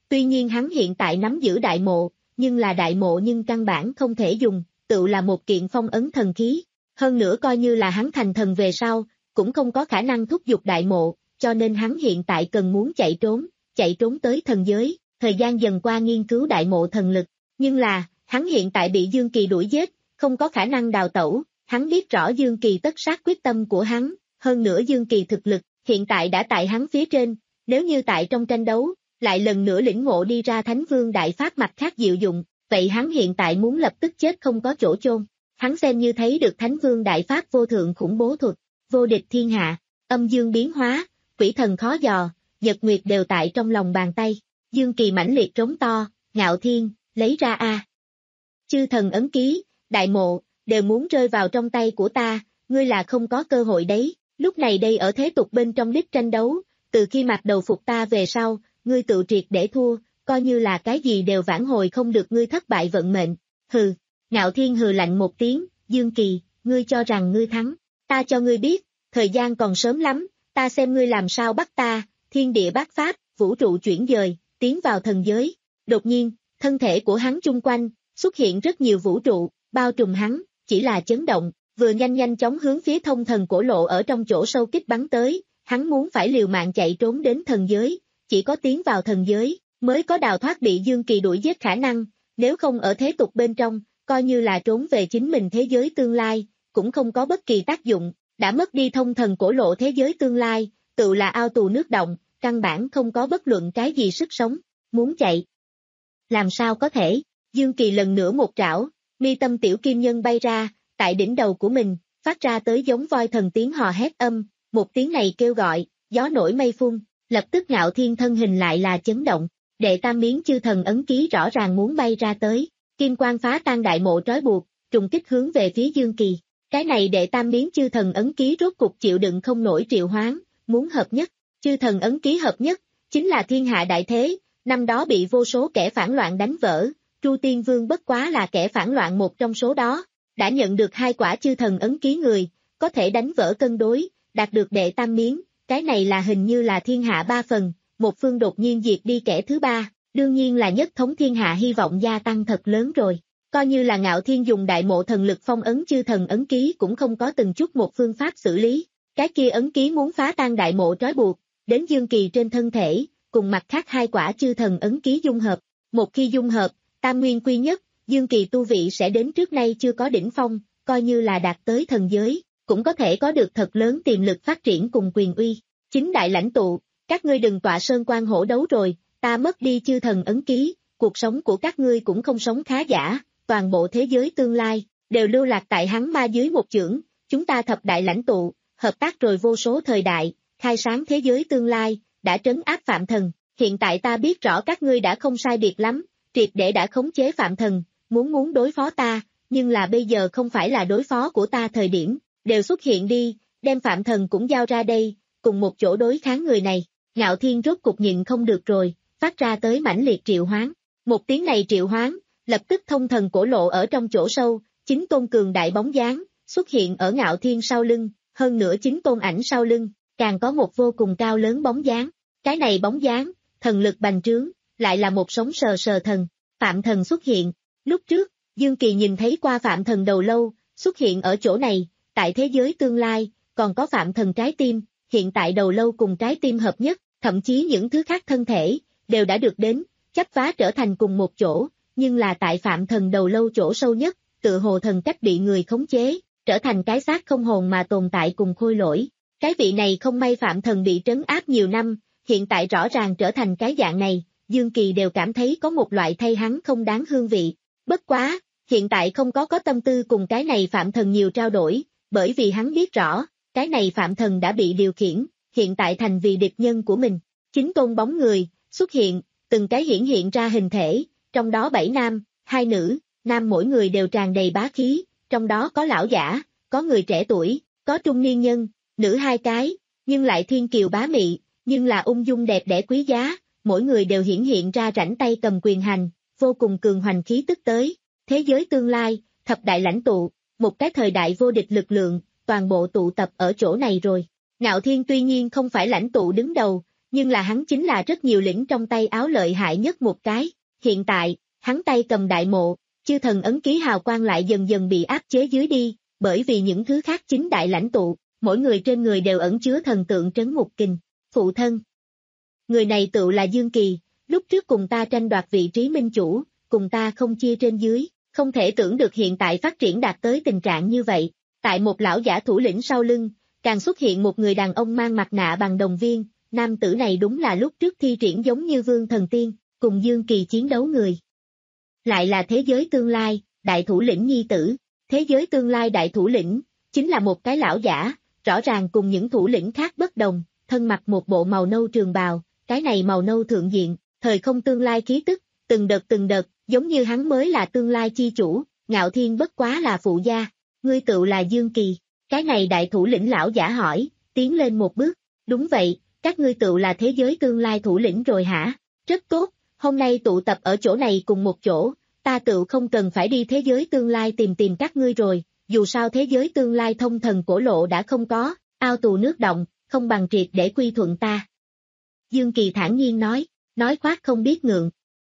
Tuy nhiên hắn hiện tại nắm giữ đại mộ, nhưng là đại mộ nhưng căn bản không thể dùng, tự là một kiện phong ấn thần khí. Hơn nữa coi như là hắn thành thần về sau, cũng không có khả năng thúc giục đại mộ, cho nên hắn hiện tại cần muốn chạy trốn, chạy trốn tới thần giới, thời gian dần qua nghiên cứu đại mộ thần lực. Nhưng là, hắn hiện tại bị Dương Kỳ đuổi giết, không có khả năng đào tẩu, hắn biết rõ Dương Kỳ tất sát quyết tâm của hắn, hơn nữa Dương Kỳ thực lực, hiện tại đã tại hắn phía trên, nếu như tại trong tranh đấu, lại lần nữa lĩnh ngộ đi ra Thánh Vương Đại Pháp mặt khác diệu dụng, vậy hắn hiện tại muốn lập tức chết không có chỗ chôn. Hắn xem như thấy được Thánh Vương Đại Pháp vô thượng khủng bố thuật, vô địch thiên hạ, âm dương biến hóa, quỷ thần khó dò, nhật nguyệt đều tại trong lòng bàn tay. Dương Kỳ mãnh liệt trống to, Ngạo Thiên, lấy ra a. Chư thần ấn ký, đại mộ, đều muốn rơi vào trong tay của ta, ngươi là không có cơ hội đấy. Lúc này đây ở thế tục bên trong đích tranh đấu, từ khi mặc đầu phục ta về sau, ngươi tự triệt để thua, coi như là cái gì đều vãn hồi không được ngươi thất bại vận mệnh. Hừ, Ngạo Thiên hừ lạnh một tiếng, Dương Kỳ, ngươi cho rằng ngươi thắng, ta cho ngươi biết, thời gian còn sớm lắm, ta xem ngươi làm sao bắt ta, thiên địa bát pháp, vũ trụ chuyển dời, tiến vào thần giới. Đột nhiên, thân thể của hắn chung quanh, xuất hiện rất nhiều vũ trụ, bao trùm hắn, chỉ là chấn động, vừa nhanh nhanh chóng hướng phía thông thần cổ lộ ở trong chỗ sâu kích bắn tới, hắn muốn phải liều mạng chạy trốn đến thần giới, chỉ có tiến vào thần giới, mới có đào thoát bị Dương Kỳ đuổi giết khả năng, nếu không ở thế tục bên trong, coi như là trốn về chính mình thế giới tương lai, cũng không có bất kỳ tác dụng, đã mất đi thông thần cổ lộ thế giới tương lai, tự là ao tù nước động, căn bản không có bất luận cái gì sức sống, muốn chạy. Làm sao có thể, Dương Kỳ lần nữa một trảo, mi tâm tiểu kim nhân bay ra, tại đỉnh đầu của mình, phát ra tới giống voi thần tiếng hò hét âm, một tiếng này kêu gọi, gió nổi mây phun, lập tức Ngạo Thiên thân hình lại là chấn động, đệ tam miếng chư thần ấn ký rõ ràng muốn bay ra tới, kim quang phá tan đại mộ trói buộc, trùng kích hướng về phía Dương Kỳ, cái này đệ tam miếng chư thần ấn ký rốt cục chịu đựng không nổi triệu hoán, muốn hợp nhất, chư thần ấn ký hợp nhất, chính là thiên hạ đại thế, năm đó bị vô số kẻ phản loạn đánh vỡ, Tru Tiên Vương bất quá là kẻ phản loạn một trong số đó, đã nhận được hai quả chư thần ấn ký người, có thể đánh vỡ cân đối, đạt được đệ tam miếng, cái này là hình như là thiên hạ ba phần, một phương đột nhiên diệt đi kẻ thứ ba, đương nhiên là nhất thống thiên hạ hy vọng gia tăng thật lớn rồi. Coi như là Ngạo Thiên dùng đại mộ thần lực phong ấn chư thần ấn ký cũng không có từng chút một phương pháp xử lý, cái kia ấn ký muốn phá tan đại mộ trói buộc, đến Dương Kỳ trên thân thể, cùng mặt khác hai quả chư thần ấn ký dung hợp, một khi dung hợp, tam nguyên quy nhất, Dương Kỳ tu vị sẽ đến trước nay chưa có đỉnh phong, coi như là đạt tới thần giới, cũng có thể có được thật lớn tiềm lực phát triển cùng quyền uy. Chính đại lãnh tụ, các ngươi đừng tọa sơn quan hổ đấu rồi, ta mất đi chư thần ấn ký, cuộc sống của các ngươi cũng không sống khá giả, toàn bộ thế giới tương lai, đều lưu lạc tại hắn ma dưới một chưởng, chúng ta thập đại lãnh tụ, hợp tác rồi vô số thời đại, khai sáng thế giới tương lai, đã trấn áp Phạm Thần, hiện tại ta biết rõ các ngươi đã không sai biệt lắm, triệt để đã khống chế Phạm Thần, muốn muốn đối phó ta, nhưng là bây giờ không phải là đối phó của ta thời điểm, đều xuất hiện đi, đem Phạm Thần cũng giao ra đây, cùng một chỗ đối kháng người này. Ngạo Thiên rốt cục nhịn không được rồi, phát ra tới mãnh liệt triệu hoán, một tiếng này triệu hoán, lập tức thông thần cổ lộ ở trong chỗ sâu, chính tôn cường đại bóng dáng, xuất hiện ở Ngạo Thiên sau lưng, hơn nữa chính tôn ảnh sau lưng, càng có một vô cùng cao lớn bóng dáng, cái này bóng dáng, thần lực bành trướng, lại là một sống sờ sờ thần, Phạm Thần xuất hiện, lúc trước, Dương Kỳ nhìn thấy qua Phạm Thần đầu lâu, xuất hiện ở chỗ này, tại thế giới tương lai, còn có Phạm Thần trái tim, hiện tại đầu lâu cùng trái tim hợp nhất, thậm chí những thứ khác thân thể, đều đã được đến, chấp vá trở thành cùng một chỗ, nhưng là tại Phạm Thần đầu lâu chỗ sâu nhất, tự hồ thần cách bị người khống chế, trở thành cái xác không hồn mà tồn tại cùng khôi lỗi. Cái vị này không may Phạm Thần bị trấn áp nhiều năm, hiện tại rõ ràng trở thành cái dạng này, Dương Kỳ đều cảm thấy có một loại thay hắn không đáng hương vị. Bất quá, hiện tại không có có tâm tư cùng cái này Phạm Thần nhiều trao đổi, bởi vì hắn biết rõ, cái này Phạm Thần đã bị điều khiển, hiện tại thành vì địch nhân của mình. Chính tôn bóng người, xuất hiện, từng cái hiển hiện ra hình thể, trong đó bảy nam, hai nữ, nam mỗi người đều tràn đầy bá khí, trong đó có lão giả, có người trẻ tuổi, có trung niên nhân, nữ hai cái, nhưng lại thiên kiều bá mị, nhưng là ung dung đẹp đẽ quý giá, mỗi người đều hiển hiện ra rảnh tay cầm quyền hành, vô cùng cường hoành khí tức tới. Thế giới tương lai, thập đại lãnh tụ, một cái thời đại vô địch lực lượng, toàn bộ tụ tập ở chỗ này rồi. Ngạo Thiên tuy nhiên không phải lãnh tụ đứng đầu, nhưng là hắn chính là rất nhiều lĩnh trong tay áo lợi hại nhất một cái. Hiện tại, hắn tay cầm đại mộ, chư thần ấn ký hào quang lại dần dần bị áp chế dưới đi, bởi vì những thứ khác chính đại lãnh tụ, mỗi người trên người đều ẩn chứa thần tượng trấn ngục kình. Phụ thân. Người này tự là Dương Kỳ, lúc trước cùng ta tranh đoạt vị trí minh chủ, cùng ta không chia trên dưới, không thể tưởng được hiện tại phát triển đạt tới tình trạng như vậy. Tại một lão giả thủ lĩnh sau lưng, càng xuất hiện một người đàn ông mang mặt nạ bằng đồng viên, nam tử này đúng là lúc trước thi triển giống như vương thần tiên, cùng Dương Kỳ chiến đấu người. Lại là thế giới tương lai, đại thủ lĩnh nhi tử, thế giới tương lai đại thủ lĩnh, chính là một cái lão giả, rõ ràng cùng những thủ lĩnh khác bất đồng, thân mặc một bộ màu nâu trường bào, cái này màu nâu thượng diện, thời không tương lai khí tức, từng đợt từng đợt, giống như hắn mới là tương lai chi chủ, Ngạo Thiên bất quá là phụ gia, ngươi tự là Dương Kỳ, cái này đại thủ lĩnh lão giả hỏi, tiến lên một bước, đúng vậy, các ngươi tự là thế giới tương lai thủ lĩnh rồi hả, rất tốt, hôm nay tụ tập ở chỗ này cùng một chỗ, ta tự không cần phải đi thế giới tương lai tìm tìm các ngươi rồi, dù sao thế giới tương lai thông thần cổ lộ đã không có, ao tù nước động, không bằng triệt để quy thuận ta. Dương Kỳ thản nhiên nói, nói khoác không biết ngượng.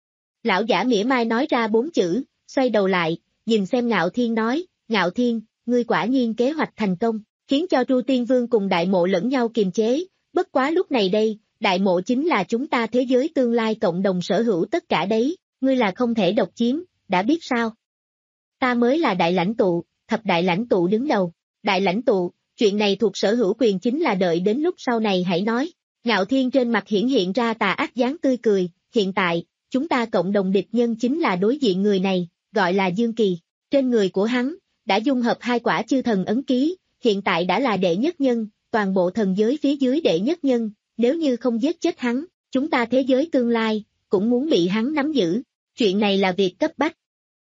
Lão giả mỉa mai nói ra bốn chữ, xoay đầu lại, nhìn xem Ngạo Thiên nói, Ngạo Thiên, ngươi quả nhiên kế hoạch thành công, khiến cho Tru Tiên Vương cùng Đại Mộ lẫn nhau kiềm chế, bất quá lúc này đây, Đại Mộ chính là chúng ta thế giới tương lai cộng đồng sở hữu tất cả đấy, ngươi là không thể độc chiếm, đã biết sao? Ta mới là đại lãnh tụ, thập đại lãnh tụ đứng đầu, đại lãnh tụ, chuyện này thuộc sở hữu quyền chính là đợi đến lúc sau này hãy nói. Ngạo Thiên trên mặt hiển hiện ra tà ác dáng tươi cười, hiện tại, chúng ta cộng đồng địch nhân chính là đối diện người này, gọi là Dương Kỳ, trên người của hắn, đã dung hợp hai quả chư thần ấn ký, hiện tại đã là đệ nhất nhân, toàn bộ thần giới phía dưới đệ nhất nhân, nếu như không giết chết hắn, chúng ta thế giới tương lai, cũng muốn bị hắn nắm giữ, chuyện này là việc cấp bách.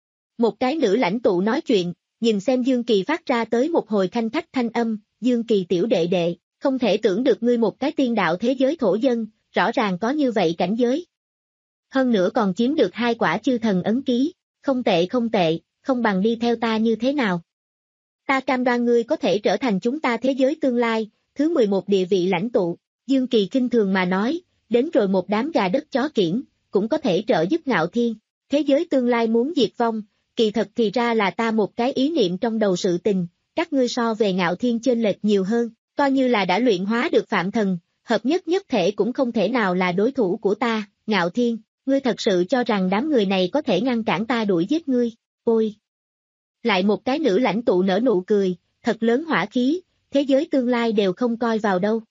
Một cái nữ lãnh tụ nói chuyện, nhìn xem Dương Kỳ phát ra tới một hồi khanh khách thanh âm, Dương Kỳ tiểu đệ đệ, không thể tưởng được ngươi một cái tiên đạo thế giới thổ dân, rõ ràng có như vậy cảnh giới. Hơn nữa còn chiếm được hai quả chư thần ấn ký, không tệ không tệ, không bằng đi theo ta như thế nào. Ta cam đoan ngươi có thể trở thành chúng ta thế giới tương lai, thứ mười một địa vị lãnh tụ, Dương Kỳ kinh thường mà nói, đến rồi một đám gà đất chó kiểng, cũng có thể trợ giúp Ngạo Thiên, thế giới tương lai muốn diệt vong, kỳ thật thì ra là ta một cái ý niệm trong đầu sự tình, các ngươi so về Ngạo Thiên chênh lệch nhiều hơn, coi như là đã luyện hóa được phạm thần, hợp nhất nhất thể cũng không thể nào là đối thủ của ta, Ngạo Thiên, ngươi thật sự cho rằng đám người này có thể ngăn cản ta đuổi giết ngươi, ôi. Lại một cái nữ lãnh tụ nở nụ cười, thật lớn hỏa khí, thế giới tương lai đều không coi vào đâu.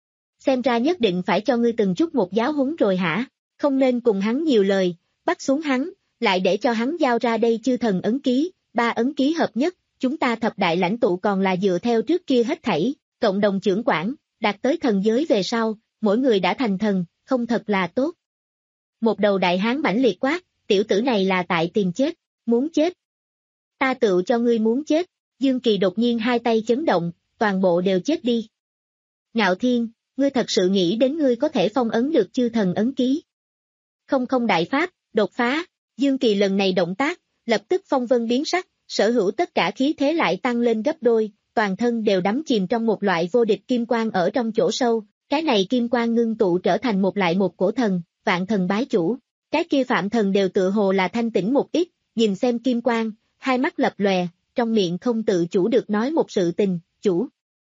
Xem ra nhất định phải cho ngươi từng chút một giáo huấn rồi hả, không nên cùng hắn nhiều lời, bắt xuống hắn, lại để cho hắn giao ra đây chư thần ấn ký, ba ấn ký hợp nhất, chúng ta thập đại lãnh tụ còn là dựa theo trước kia hết thảy, cộng đồng trưởng quản, đạt tới thần giới về sau, mỗi người đã thành thần, không thật là tốt. Một đầu đại hán mãnh liệt quát, tiểu tử này là tại tìm chết, muốn chết. Ta tự cho ngươi muốn chết, Dương Kỳ đột nhiên hai tay chấn động, toàn bộ đều chết đi. Ngạo Thiên, ngươi thật sự nghĩ đến ngươi có thể phong ấn được chư thần ấn ký. Không không đại pháp, đột phá, Dương Kỳ lần này động tác, lập tức phong vân biến sắc, sở hữu tất cả khí thế lại tăng lên gấp đôi, toàn thân đều đắm chìm trong một loại vô địch kim quang ở trong chỗ sâu, cái này kim quang ngưng tụ trở thành một lại một cổ thần, vạn thần bái chủ, cái kia phạm thần đều tự hồ là thanh tĩnh một ít, nhìn xem kim quang, hai mắt lập lòe, trong miệng không tự chủ được nói một sự tình, chủ,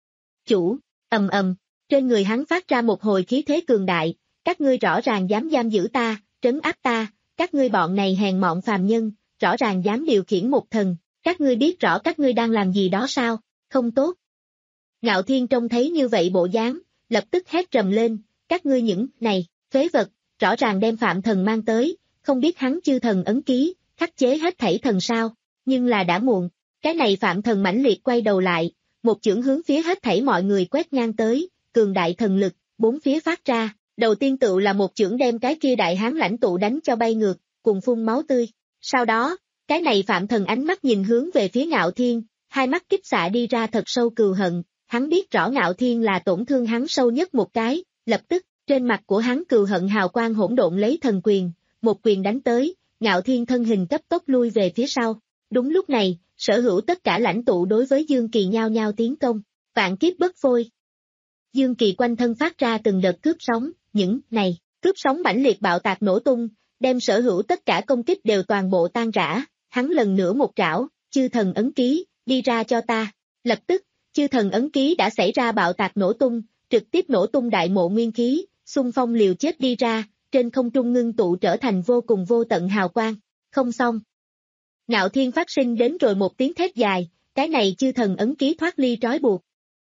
chủ, ầm ầm, trên người hắn phát ra một hồi khí thế cường đại, các ngươi rõ ràng dám giam giữ ta, trấn áp ta, các ngươi bọn này hèn mọn phàm nhân, rõ ràng dám điều khiển một thần, các ngươi biết rõ các ngươi đang làm gì đó sao, không tốt. Ngạo Thiên trông thấy như vậy bộ dáng, lập tức hét trầm lên, các ngươi những này, phế vật, rõ ràng đem phạm thần mang tới, không biết hắn chư thần ấn ký, khắc chế hết thảy thần sao, nhưng là đã muộn, cái này phạm thần mãnh liệt quay đầu lại, một chưởng hướng phía hết thảy mọi người quét ngang tới, cường đại thần lực, bốn phía phát ra, đầu tiên tự là một chưởng đem cái kia đại hán lãnh tụ đánh cho bay ngược, cùng phun máu tươi, sau đó, cái này phạm thần ánh mắt nhìn hướng về phía Ngạo Thiên, hai mắt kích xạ đi ra thật sâu cừu hận, hắn biết rõ Ngạo Thiên là tổn thương hắn sâu nhất một cái, lập tức, trên mặt của hắn cừu hận hào quang hỗn độn lấy thần quyền, một quyền đánh tới, Ngạo Thiên thân hình cấp tốc lui về phía sau. Đúng lúc này, sở hữu tất cả lãnh tụ đối với Dương Kỳ nhao nhao tiến công, vạn kiếp bất phôi. Dương Kỳ quanh thân phát ra từng đợt cướp sóng, những này, cướp sóng mãnh liệt bạo tạc nổ tung, đem sở hữu tất cả công kích đều toàn bộ tan rã, hắn lần nữa một trảo, chư thần ấn ký, đi ra cho ta. Lập tức, chư thần ấn ký đã xảy ra bạo tạc nổ tung, trực tiếp nổ tung đại mộ nguyên khí, xung phong liều chết đi ra, trên không trung ngưng tụ trở thành vô cùng vô tận hào quang. Không xong. Ngạo Thiên phát sinh đến rồi một tiếng thét dài, cái này chư thần ấn ký thoát ly trói buộc.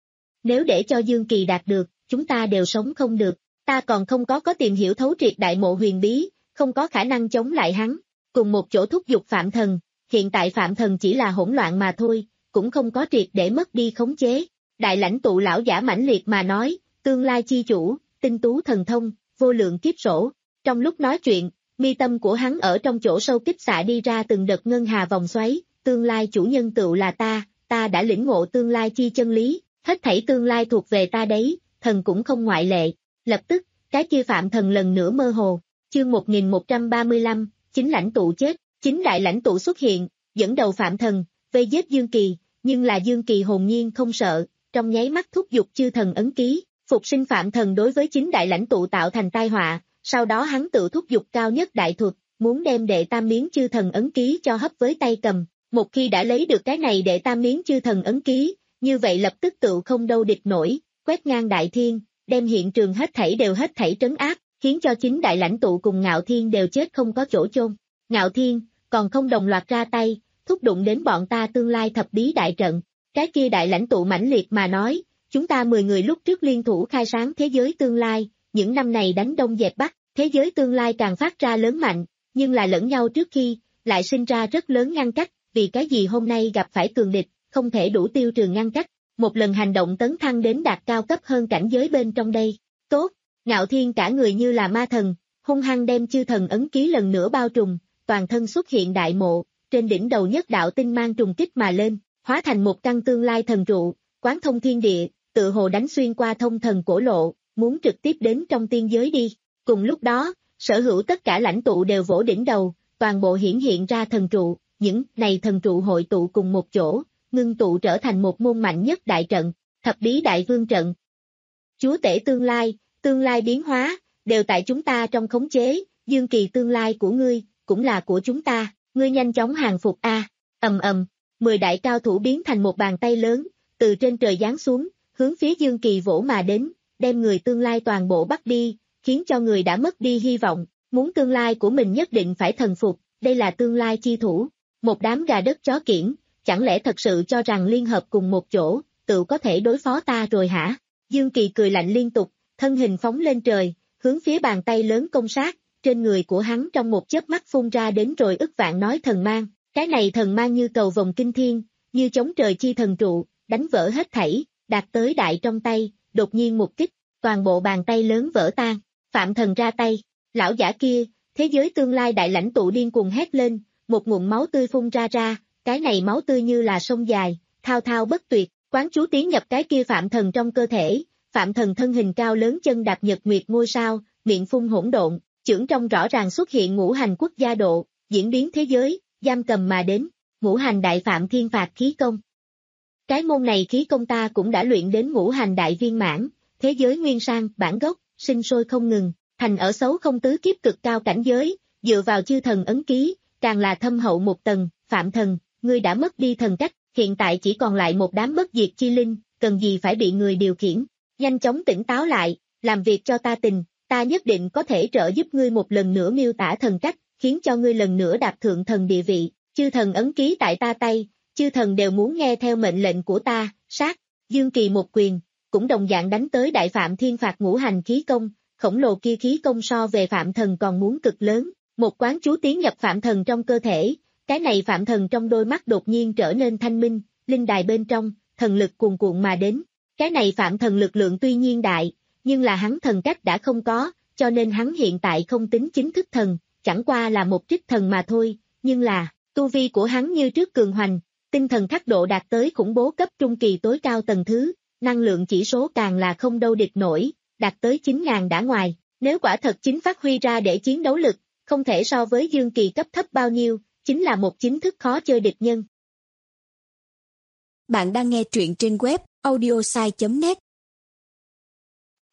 Nếu để cho Dương Kỳ đạt được, chúng ta đều sống không được, ta còn không có có tìm hiểu thấu triệt đại mộ huyền bí, không có khả năng chống lại hắn. Cùng một chỗ thúc giục Phạm Thần, hiện tại Phạm Thần chỉ là hỗn loạn mà thôi, cũng không có triệt để mất đi khống chế. Đại lãnh tụ lão giả mãnh liệt mà nói, tương lai chi chủ, tinh tú thần thông, vô lượng kiếp sổ. Trong lúc nói chuyện, mi tâm của hắn ở trong chỗ sâu kích xạ đi ra từng đợt ngân hà vòng xoáy, tương lai chủ nhân tựu là ta, ta đã lĩnh ngộ tương lai chi chân lý, hết thảy tương lai thuộc về ta đấy, thần cũng không ngoại lệ. Lập tức, cái kia Phạm Thần lần nữa mơ hồ. Chương một nghìn một trăm ba mươi lăm, chính lãnh tụ chết, chính đại lãnh tụ xuất hiện, dẫn đầu Phạm Thần, vây giết Dương Kỳ, nhưng là Dương Kỳ hồn nhiên không sợ, trong nháy mắt thúc giục chư thần ấn ký, phục sinh Phạm Thần đối với chính đại lãnh tụ tạo thành tai họa, sau đó hắn tự thúc giục cao nhất đại thuật, muốn đem đệ tam miếng chư thần ấn ký cho hấp với tay cầm, một khi đã lấy được cái này đệ tam miếng chư thần ấn ký, như vậy lập tức tự không đâu địch nổi, quét ngang đại thiên, đem hiện trường hết thảy đều hết thảy trấn áp, khiến cho chính đại lãnh tụ cùng Ngạo Thiên đều chết không có chỗ chôn. Ngạo Thiên, còn không đồng loạt ra tay, thúc đụng đến bọn ta tương lai thập bí đại trận. Cái kia đại lãnh tụ mãnh liệt mà nói, chúng ta mười người lúc trước liên thủ khai sáng thế giới tương lai, những năm này đánh đông dẹp bắc, thế giới tương lai càng phát ra lớn mạnh, nhưng là lẫn nhau trước khi, lại sinh ra rất lớn ngăn cách, vì cái gì hôm nay gặp phải cường địch, không thể đủ tiêu trừ ngăn cách, một lần hành động tấn thăng đến đạt cao cấp hơn cảnh giới bên trong đây. Tốt, Ngạo Thiên cả người như là ma thần, hung hăng đem chư thần ấn ký lần nữa bao trùm, toàn thân xuất hiện đại mộ, trên đỉnh đầu nhất đạo tinh mang trùng kích mà lên, hóa thành một căn tương lai thần trụ, quán thông thiên địa, tự hồ đánh xuyên qua thông thần cổ lộ, muốn trực tiếp đến trong tiên giới đi. Cùng lúc đó, sở hữu tất cả lãnh tụ đều vỗ đỉnh đầu, toàn bộ hiển hiện ra thần trụ, những này thần trụ hội tụ cùng một chỗ, ngưng tụ trở thành một môn mạnh nhất đại trận, thập bí đại vương trận. Chúa tể tương lai, tương lai biến hóa, đều tại chúng ta trong khống chế, Dương Kỳ tương lai của ngươi, cũng là của chúng ta, ngươi nhanh chóng hàng phục a. Ầm ầm, mười đại cao thủ biến thành một bàn tay lớn, từ trên trời giáng xuống, hướng phía Dương Kỳ vỗ mà đến, đem người tương lai toàn bộ bắt đi, khiến cho người đã mất đi hy vọng, muốn tương lai của mình nhất định phải thần phục, đây là tương lai chi thủ. Một đám gà đất chó kiểng, chẳng lẽ thật sự cho rằng liên hợp cùng một chỗ, tự có thể đối phó ta rồi hả? Dương Kỳ cười lạnh liên tục, thân hình phóng lên trời, hướng phía bàn tay lớn công sát, trên người của hắn trong một chớp mắt phun ra đến rồi ức vạn nói thần mang, cái này thần mang như cầu vồng kinh thiên, như chống trời chi thần trụ, đánh vỡ hết thảy, đạt tới đại trong tay, đột nhiên một kích, toàn bộ bàn tay lớn vỡ tan, Phạm Thần ra tay, lão giả kia, thế giới tương lai đại lãnh tụ điên cuồng hét lên, một ngụm máu tươi phun ra ra, cái này máu tươi như là sông dài, thao thao bất tuyệt, quán chú tiến nhập cái kia Phạm Thần trong cơ thể, Phạm Thần thân hình cao lớn chân đạp nhật nguyệt ngôi sao, miệng phun hỗn độn, chưởng trong rõ ràng xuất hiện ngũ hành quốc gia độ, diễn biến thế giới, giam cầm mà đến, ngũ hành đại phạm thiên phạt khí công. Cái môn này khí công ta cũng đã luyện đến ngũ hành đại viên mãn, thế giới nguyên sang, bản gốc, sinh sôi không ngừng, thành ở xấu không tứ kiếp cực cao cảnh giới, dựa vào chư thần ấn ký, càng là thâm hậu một tầng, Phạm Thần, ngươi đã mất đi thần cách, hiện tại chỉ còn lại một đám bất diệt chi linh, cần gì phải bị người điều khiển, nhanh chóng tỉnh táo lại, làm việc cho ta tình, ta nhất định có thể trợ giúp ngươi một lần nữa miêu tả thần cách, khiến cho ngươi lần nữa đạp thượng thần địa vị, chư thần ấn ký tại ta tay, chư thần đều muốn nghe theo mệnh lệnh của ta, sát, Dương Kỳ một quyền, cũng đồng dạng đánh tới đại phạm thiên phạt ngũ hành khí công, khổng lồ kia khí công so về Phạm Thần còn muốn cực lớn, một quán chú tiến nhập Phạm Thần trong cơ thể, cái này Phạm Thần trong đôi mắt đột nhiên trở nên thanh minh, linh đài bên trong, thần lực cuồn cuộn mà đến, cái này Phạm Thần lực lượng tuy nhiên đại, nhưng là hắn thần cách đã không có, cho nên hắn hiện tại không tính chính thức thần, chẳng qua là một trích thần mà thôi, nhưng là, tu vi của hắn như trước cường hoành, tinh thần khắc độ đạt tới khủng bố cấp trung kỳ tối cao tầng thứ, năng lượng chỉ số càng là không đâu địch nổi, đạt tới chín nghìn đã ngoài, nếu quả thật chính phát huy ra để chiến đấu lực, không thể so với Dương Kỳ cấp thấp bao nhiêu, chính là một chính thức khó chơi địch nhân. Bạn đang nghe truyện trên web audiosai chấm net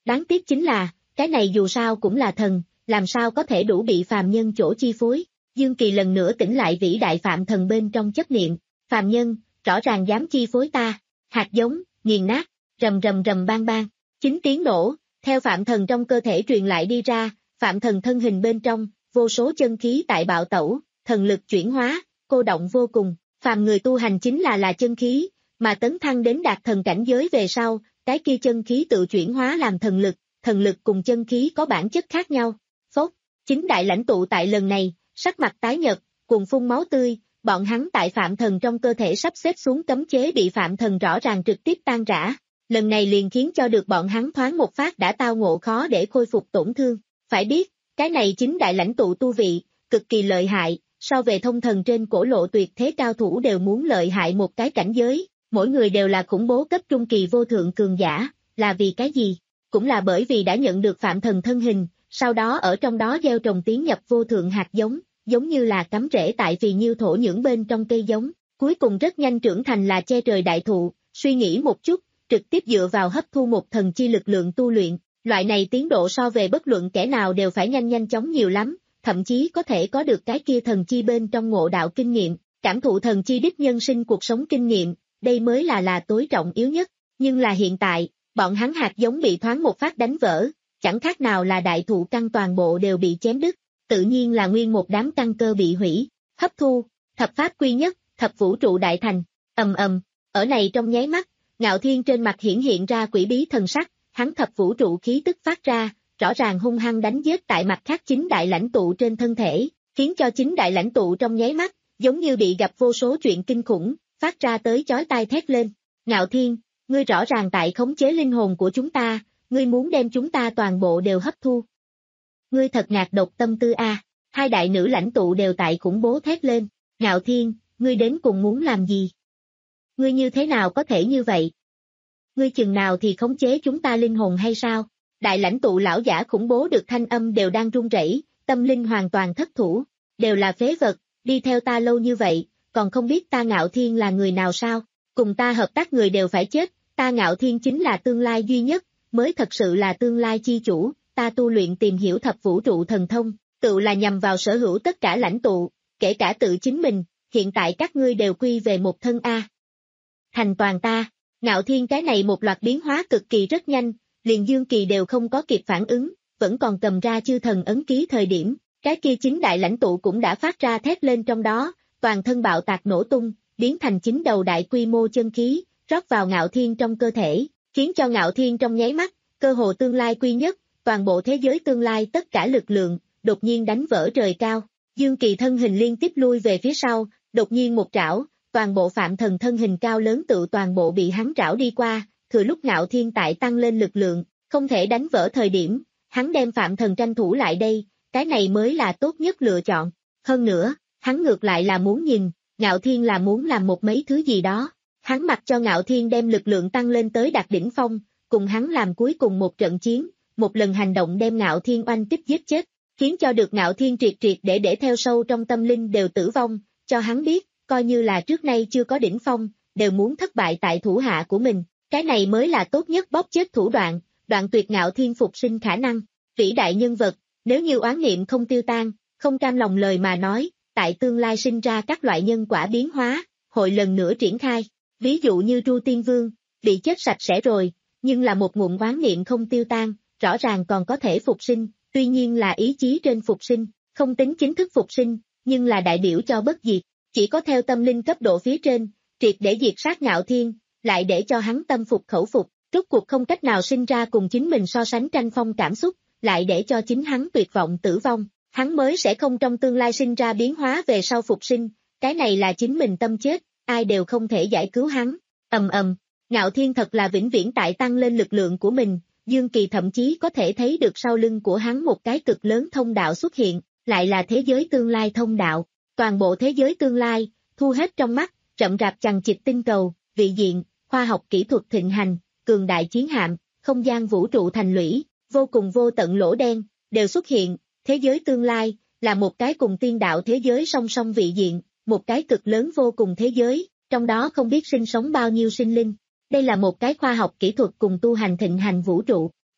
Đáng tiếc chính là, cái này dù sao cũng là thần, làm sao có thể đủ bị phàm nhân chỗ chi phối. Dương Kỳ lần nữa tỉnh lại vĩ đại phạm thần bên trong chấp niệm, phàm nhân, rõ ràng dám chi phối ta, hạt giống, nghiền nát, rầm rầm rầm bang bang, chính tiếng nổ, theo phạm thần trong cơ thể truyền lại đi ra, phạm thần thân hình bên trong, vô số chân khí tại bạo tẩu, thần lực chuyển hóa, cô động vô cùng, phàm người tu hành chính là là chân khí, mà tấn thăng đến đạt thần cảnh giới về sau, cái kia chân khí tự chuyển hóa làm thần lực, thần lực cùng chân khí có bản chất khác nhau. Phốc, chính đại lãnh tụ tại lần này, sắc mặt tái nhợt, cùng phun máu tươi, bọn hắn tại phạm thần trong cơ thể sắp xếp xuống cấm chế bị phạm thần rõ ràng trực tiếp tan rã. Lần này liền khiến cho được bọn hắn thoáng một phát đã tao ngộ khó để khôi phục tổn thương. Phải biết, cái này chính đại lãnh tụ tu vị, cực kỳ lợi hại, so về thông thần trên cổ lộ tuyệt thế cao thủ đều muốn lợi hại một cái cảnh giới, mỗi người đều là khủng bố cấp trung kỳ vô thượng cường giả, là vì cái gì? Cũng là bởi vì đã nhận được phạm thần thân hình, sau đó ở trong đó gieo trồng tiến nhập vô thượng hạt giống, giống như là cắm rễ tại phì nhiêu thổ nhưỡng bên trong cây giống, cuối cùng rất nhanh trưởng thành là che trời đại thụ, suy nghĩ một chút, trực tiếp dựa vào hấp thu một thần chi lực lượng tu luyện, loại này tiến độ so về bất luận kẻ nào đều phải nhanh nhanh chóng nhiều lắm, thậm chí có thể có được cái kia thần chi bên trong ngộ đạo kinh nghiệm, cảm thụ thần chi đích nhân sinh cuộc sống kinh nghiệm, đây mới là là tối trọng yếu nhất, nhưng là hiện tại, bọn hắn hạt giống bị thoáng một phát đánh vỡ, chẳng khác nào là đại thụ căn toàn bộ đều bị chém đứt, tự nhiên là nguyên một đám căn cơ bị hủy, hấp thu, thập pháp quy nhất, thập vũ trụ đại thành, ầm ầm, ở này trong nháy mắt, Ngạo Thiên trên mặt hiển hiện ra quỷ bí thần sắc, hắn thập vũ trụ khí tức phát ra, rõ ràng hung hăng đánh giết tại mặt khác chính đại lãnh tụ trên thân thể, khiến cho chính đại lãnh tụ trong nháy mắt, giống như bị gặp vô số chuyện kinh khủng, phát ra tới chói tai thét lên. Ngạo Thiên, ngươi rõ ràng tại khống chế linh hồn của chúng ta, ngươi muốn đem chúng ta toàn bộ đều hấp thu. Ngươi thật ngạc độc tâm tư a. Hai đại nữ lãnh tụ đều tại khủng bố thét lên. Ngạo Thiên, ngươi đến cùng muốn làm gì? Ngươi như thế nào có thể như vậy? Ngươi chừng nào thì khống chế chúng ta linh hồn hay sao? Đại lãnh tụ lão giả khủng bố được thanh âm đều đang run rẩy, tâm linh hoàn toàn thất thủ, đều là phế vật, đi theo ta lâu như vậy, còn không biết ta Ngạo Thiên là người nào sao? Cùng ta hợp tác người đều phải chết, ta Ngạo Thiên chính là tương lai duy nhất, mới thật sự là tương lai chi chủ, ta tu luyện tìm hiểu thập vũ trụ thần thông, tự là nhằm vào sở hữu tất cả lãnh tụ, kể cả tự chính mình, hiện tại các ngươi đều quy về một thân A. Thành toàn ta, Ngạo Thiên cái này một loạt biến hóa cực kỳ rất nhanh, liền Dương Kỳ đều không có kịp phản ứng, vẫn còn cầm ra chư thần ấn ký thời điểm, cái kia chính đại lãnh tụ cũng đã phát ra thét lên trong đó, toàn thân bạo tạc nổ tung, biến thành chính đầu đại quy mô chân khí, rót vào Ngạo Thiên trong cơ thể, khiến cho Ngạo Thiên trong nháy mắt, cơ hồ tương lai quy nhất, toàn bộ thế giới tương lai tất cả lực lượng, đột nhiên đánh vỡ trời cao. Dương Kỳ thân hình liên tiếp lui về phía sau, đột nhiên một trảo, toàn bộ phạm thần thân hình cao lớn tự toàn bộ bị hắn trảo đi qua, thừa lúc Ngạo Thiên tại tăng lên lực lượng, không thể đánh vỡ thời điểm, hắn đem phạm thần tranh thủ lại đây, cái này mới là tốt nhất lựa chọn. Hơn nữa, hắn ngược lại là muốn nhìn, Ngạo Thiên là muốn làm một mấy thứ gì đó. Hắn mặc cho Ngạo Thiên đem lực lượng tăng lên tới đạt đỉnh phong, cùng hắn làm cuối cùng một trận chiến, một lần hành động đem Ngạo Thiên oanh tiếp giết chết, khiến cho được Ngạo Thiên triệt triệt để để theo sâu trong tâm linh đều tử vong, cho hắn biết, coi như là trước nay chưa có đỉnh phong, đều muốn thất bại tại thủ hạ của mình, cái này mới là tốt nhất bóp chết thủ đoạn, đoạn tuyệt Ngạo Thiên phục sinh khả năng. Vĩ đại nhân vật, nếu như oán niệm không tiêu tan, không cam lòng lời mà nói, tại tương lai sinh ra các loại nhân quả biến hóa, hội lần nữa triển khai. Ví dụ như Tru Tiên Vương, bị chết sạch sẽ rồi, nhưng là một ngụm oán niệm không tiêu tan, rõ ràng còn có thể phục sinh, tuy nhiên là ý chí trên phục sinh, không tính chính thức phục sinh, nhưng là đại biểu cho bất diệt, chỉ có theo tâm linh cấp độ phía trên, triệt để diệt sát Ngạo Thiên, lại để cho hắn tâm phục khẩu phục, rốt cuộc không cách nào sinh ra cùng chính mình so sánh tranh phong cảm xúc, lại để cho chính hắn tuyệt vọng tử vong, hắn mới sẽ không trong tương lai sinh ra biến hóa về sau phục sinh, cái này là chính mình tâm chết, ai đều không thể giải cứu hắn. Ầm ầm, Ngạo Thiên thật là vĩnh viễn tại tăng lên lực lượng của mình, Dương Kỳ thậm chí có thể thấy được sau lưng của hắn một cái cực lớn thông đạo xuất hiện, lại là thế giới tương lai thông đạo, toàn bộ thế giới tương lai, thu hết trong mắt, rậm rạp chằng chịt tinh cầu, vị diện, khoa học kỹ thuật thịnh hành, cường đại chiến hạm, không gian vũ trụ thành lũy, vô cùng vô tận lỗ đen, đều xuất hiện, thế giới tương lai, là một cái cùng tiên đạo thế giới song song vị diện, một cái cực lớn vô cùng thế giới, trong đó không biết sinh sống bao nhiêu sinh linh. Đây là một cái khoa học kỹ thuật cùng tu hành thịnh hành vũ trụ,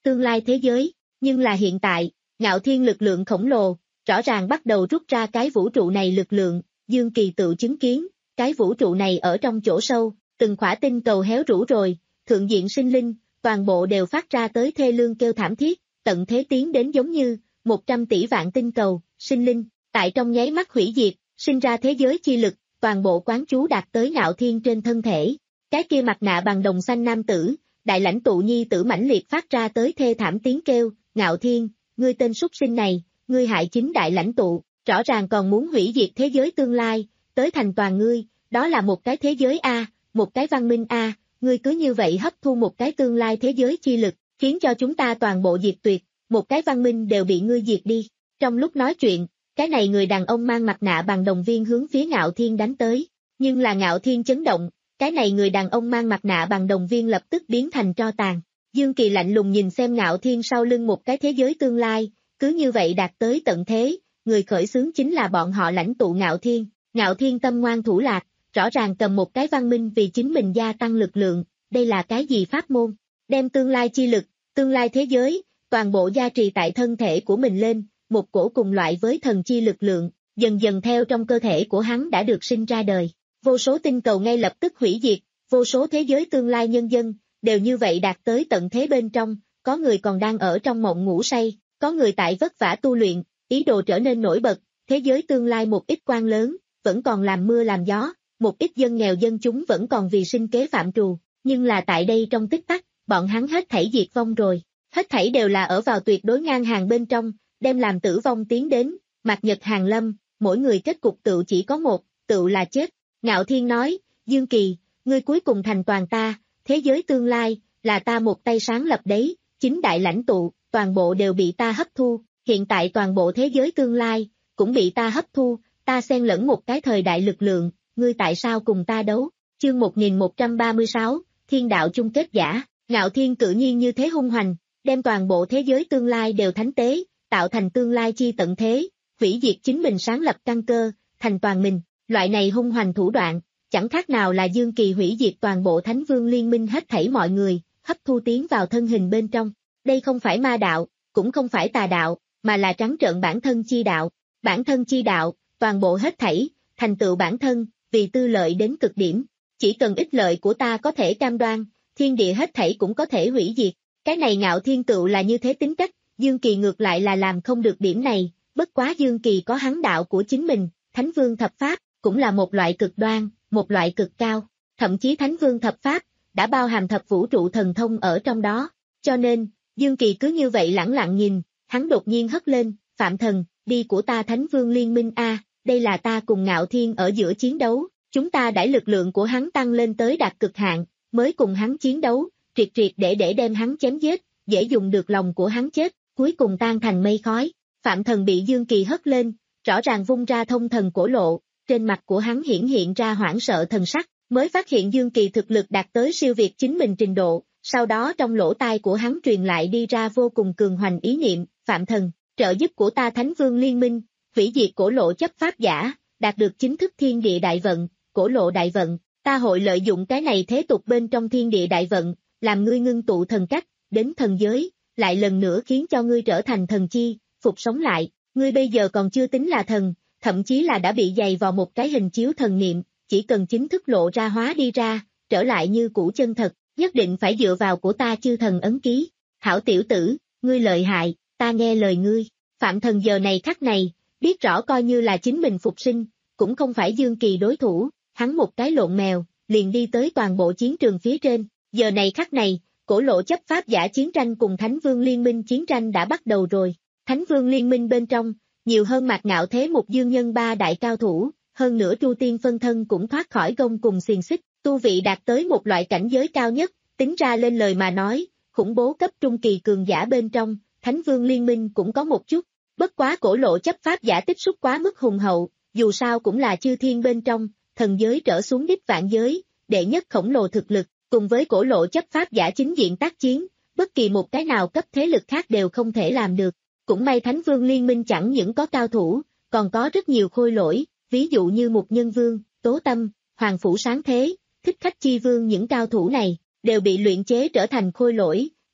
tương lai thế giới, nhưng là hiện tại, Ngạo Thiên lực lượng khổng lồ, rõ ràng bắt đầu rút ra cái vũ trụ này lực lượng, Dương Kỳ tự chứng kiến, cái vũ trụ này ở trong chỗ sâu, từng khỏa tinh cầu héo rũ rồi, thượng diện sinh linh, toàn bộ đều phát ra tới thê lương kêu thảm thiết, tận thế tiến đến giống như, một trăm tỷ vạn tinh cầu, sinh linh, tại trong nháy mắt hủy diệt, sinh ra thế giới chi lực, toàn bộ quán chú đạt tới Ngạo Thiên trên thân thể. Cái kia mặt nạ bằng đồng xanh nam tử, đại lãnh tụ nhi tử mãnh liệt phát ra tới thê thảm tiếng kêu, Ngạo Thiên, ngươi tên súc sinh này, ngươi hại chính đại lãnh tụ, rõ ràng còn muốn hủy diệt thế giới tương lai, tới thành toàn ngươi, đó là một cái thế giới A, một cái văn minh A, ngươi cứ như vậy hấp thu một cái tương lai thế giới chi lực, khiến cho chúng ta toàn bộ diệt tuyệt, một cái văn minh đều bị ngươi diệt đi. Trong lúc nói chuyện, cái này người đàn ông mang mặt nạ bằng đồng viên hướng phía Ngạo Thiên đánh tới, nhưng là Ngạo Thiên chấn động, cái này người đàn ông mang mặt nạ bằng đồng viên lập tức biến thành tro tàn. Dương Kỳ lạnh lùng nhìn xem Ngạo Thiên sau lưng một cái thế giới tương lai, cứ như vậy đạt tới tận thế, người khởi xướng chính là bọn họ lãnh tụ Ngạo Thiên. Ngạo Thiên tâm ngoan thủ lạc, rõ ràng cầm một cái văn minh vì chính mình gia tăng lực lượng, đây là cái gì pháp môn? Đem tương lai chi lực, tương lai thế giới, toàn bộ gia trì tại thân thể của mình lên, một cổ cùng loại với thần chi lực lượng, dần dần theo trong cơ thể của hắn đã được sinh ra đời. Vô số tinh cầu ngay lập tức hủy diệt, vô số thế giới tương lai nhân dân, đều như vậy đạt tới tận thế bên trong, có người còn đang ở trong mộng ngủ say, có người tại vất vả tu luyện, ý đồ trở nên nổi bật, thế giới tương lai một ít quan lớn, vẫn còn làm mưa làm gió, một ít dân nghèo dân chúng vẫn còn vì sinh kế phạm trù, nhưng là tại đây trong tích tắc, bọn hắn hết thảy diệt vong rồi, hết thảy đều là ở vào tuyệt đối ngang hàng bên trong, đem làm tử vong tiến đến, Mạc Nhật hàng lâm, mỗi người kết cục tự chỉ có một, tự là chết. Ngạo Thiên nói, Dương Kỳ, ngươi cuối cùng thành toàn ta, thế giới tương lai, là ta một tay sáng lập đấy, chính đại lãnh tụ, toàn bộ đều bị ta hấp thu, hiện tại toàn bộ thế giới tương lai, cũng bị ta hấp thu, ta xen lẫn một cái thời đại lực lượng, ngươi tại sao cùng ta đấu? Chương một nghìn một trăm ba mươi sáu, Thiên đạo chung kết giả, Ngạo Thiên cự nhiên như thế hung hoành, đem toàn bộ thế giới tương lai đều thánh tế, tạo thành tương lai chi tận thế, hủy diệt chính mình sáng lập căn cơ, thành toàn mình, loại này hung hoành thủ đoạn, chẳng khác nào là Dương Kỳ hủy diệt toàn bộ Thánh Vương Liên minh hết thảy mọi người, hấp thu tiến vào thân hình bên trong. Đây không phải ma đạo, cũng không phải tà đạo, mà là trắng trợn bản thân chi đạo, bản thân chi đạo, toàn bộ hết thảy, thành tựu bản thân, vì tư lợi đến cực điểm. Chỉ cần ích lợi của ta có thể cam đoan, thiên địa hết thảy cũng có thể hủy diệt. Cái này Ngạo Thiên tựu là như thế tính cách, Dương Kỳ ngược lại là làm không được điểm này, bất quá Dương Kỳ có hắn đạo của chính mình, Thánh Vương Thập Pháp, cũng là một loại cực đoan, một loại cực cao, thậm chí Thánh Vương Thập Pháp, đã bao hàm thập vũ trụ thần thông ở trong đó, cho nên, Dương Kỳ cứ như vậy lẳng lặng nhìn, hắn đột nhiên hất lên, Phạm Thần, đi của ta Thánh Vương Liên minh A, đây là ta cùng Ngạo Thiên ở giữa chiến đấu, chúng ta đẩy lực lượng của hắn tăng lên tới đạt cực hạn, mới cùng hắn chiến đấu, triệt triệt để để đem hắn chém giết, dễ dùng được lòng của hắn chết, cuối cùng tan thành mây khói. Phạm Thần bị Dương Kỳ hất lên, rõ ràng vung ra thông thần cổ lộ, trên mặt của hắn hiển hiện ra hoảng sợ thần sắc, mới phát hiện Dương Kỳ thực lực đạt tới siêu việt chính mình trình độ, sau đó trong lỗ tai của hắn truyền lại đi ra vô cùng cường hoành ý niệm, Phạm Thần, trợ giúp của ta Thánh Vương Liên minh, hủy diệt cổ lộ chấp pháp giả, đạt được chính thức thiên địa đại vận, cổ lộ đại vận, ta hội lợi dụng cái này thế tục bên trong thiên địa đại vận, làm ngươi ngưng tụ thần cách, đến thần giới, lại lần nữa khiến cho ngươi trở thành thần chi, phục sống lại, ngươi bây giờ còn chưa tính là thần, thậm chí là đã bị dày vào một cái hình chiếu thần niệm, chỉ cần chính thức lộ ra hóa đi ra, trở lại như cũ chân thật, nhất định phải dựa vào của ta chư thần ấn ký. Hảo tiểu tử, ngươi lợi hại, ta nghe lời ngươi. Phạm Thần giờ này khắc này, biết rõ coi như là chính mình phục sinh, cũng không phải Dương Kỳ đối thủ, hắn một cái lộn mèo, liền đi tới toàn bộ chiến trường phía trên. Giờ này khắc này, cổ lộ chấp pháp giả chiến tranh cùng Thánh Vương Liên minh chiến tranh đã bắt đầu rồi. Thánh Vương Liên minh bên trong, nhiều hơn Mạc Ngạo Thế một dương nhân ba đại cao thủ, hơn nữa Tru Tiên phân thân cũng thoát khỏi gông cùng xiềng xích, tu vị đạt tới một loại cảnh giới cao nhất, tính ra lên lời mà nói, khủng bố cấp trung kỳ cường giả bên trong, Thánh Vương Liên minh cũng có một chút, bất quá cổ lộ chấp pháp giả tích xúc quá mức hùng hậu, dù sao cũng là chư thiên bên trong, thần giới trở xuống đích vạn giới, đệ nhất khổng lồ thực lực, cùng với cổ lộ chấp pháp giả chính diện tác chiến, bất kỳ một cái nào cấp thế lực khác đều không thể làm được. Cũng may Thánh Vương Liên minh chẳng những có cao thủ, còn có rất nhiều khôi lỗi, ví dụ như Mục Nhân Vương, Tố Tâm, Hoàng Phủ Sáng Thế, Thích Khách Chi Vương, những cao thủ này, đều bị luyện chế trở thành khôi lỗi,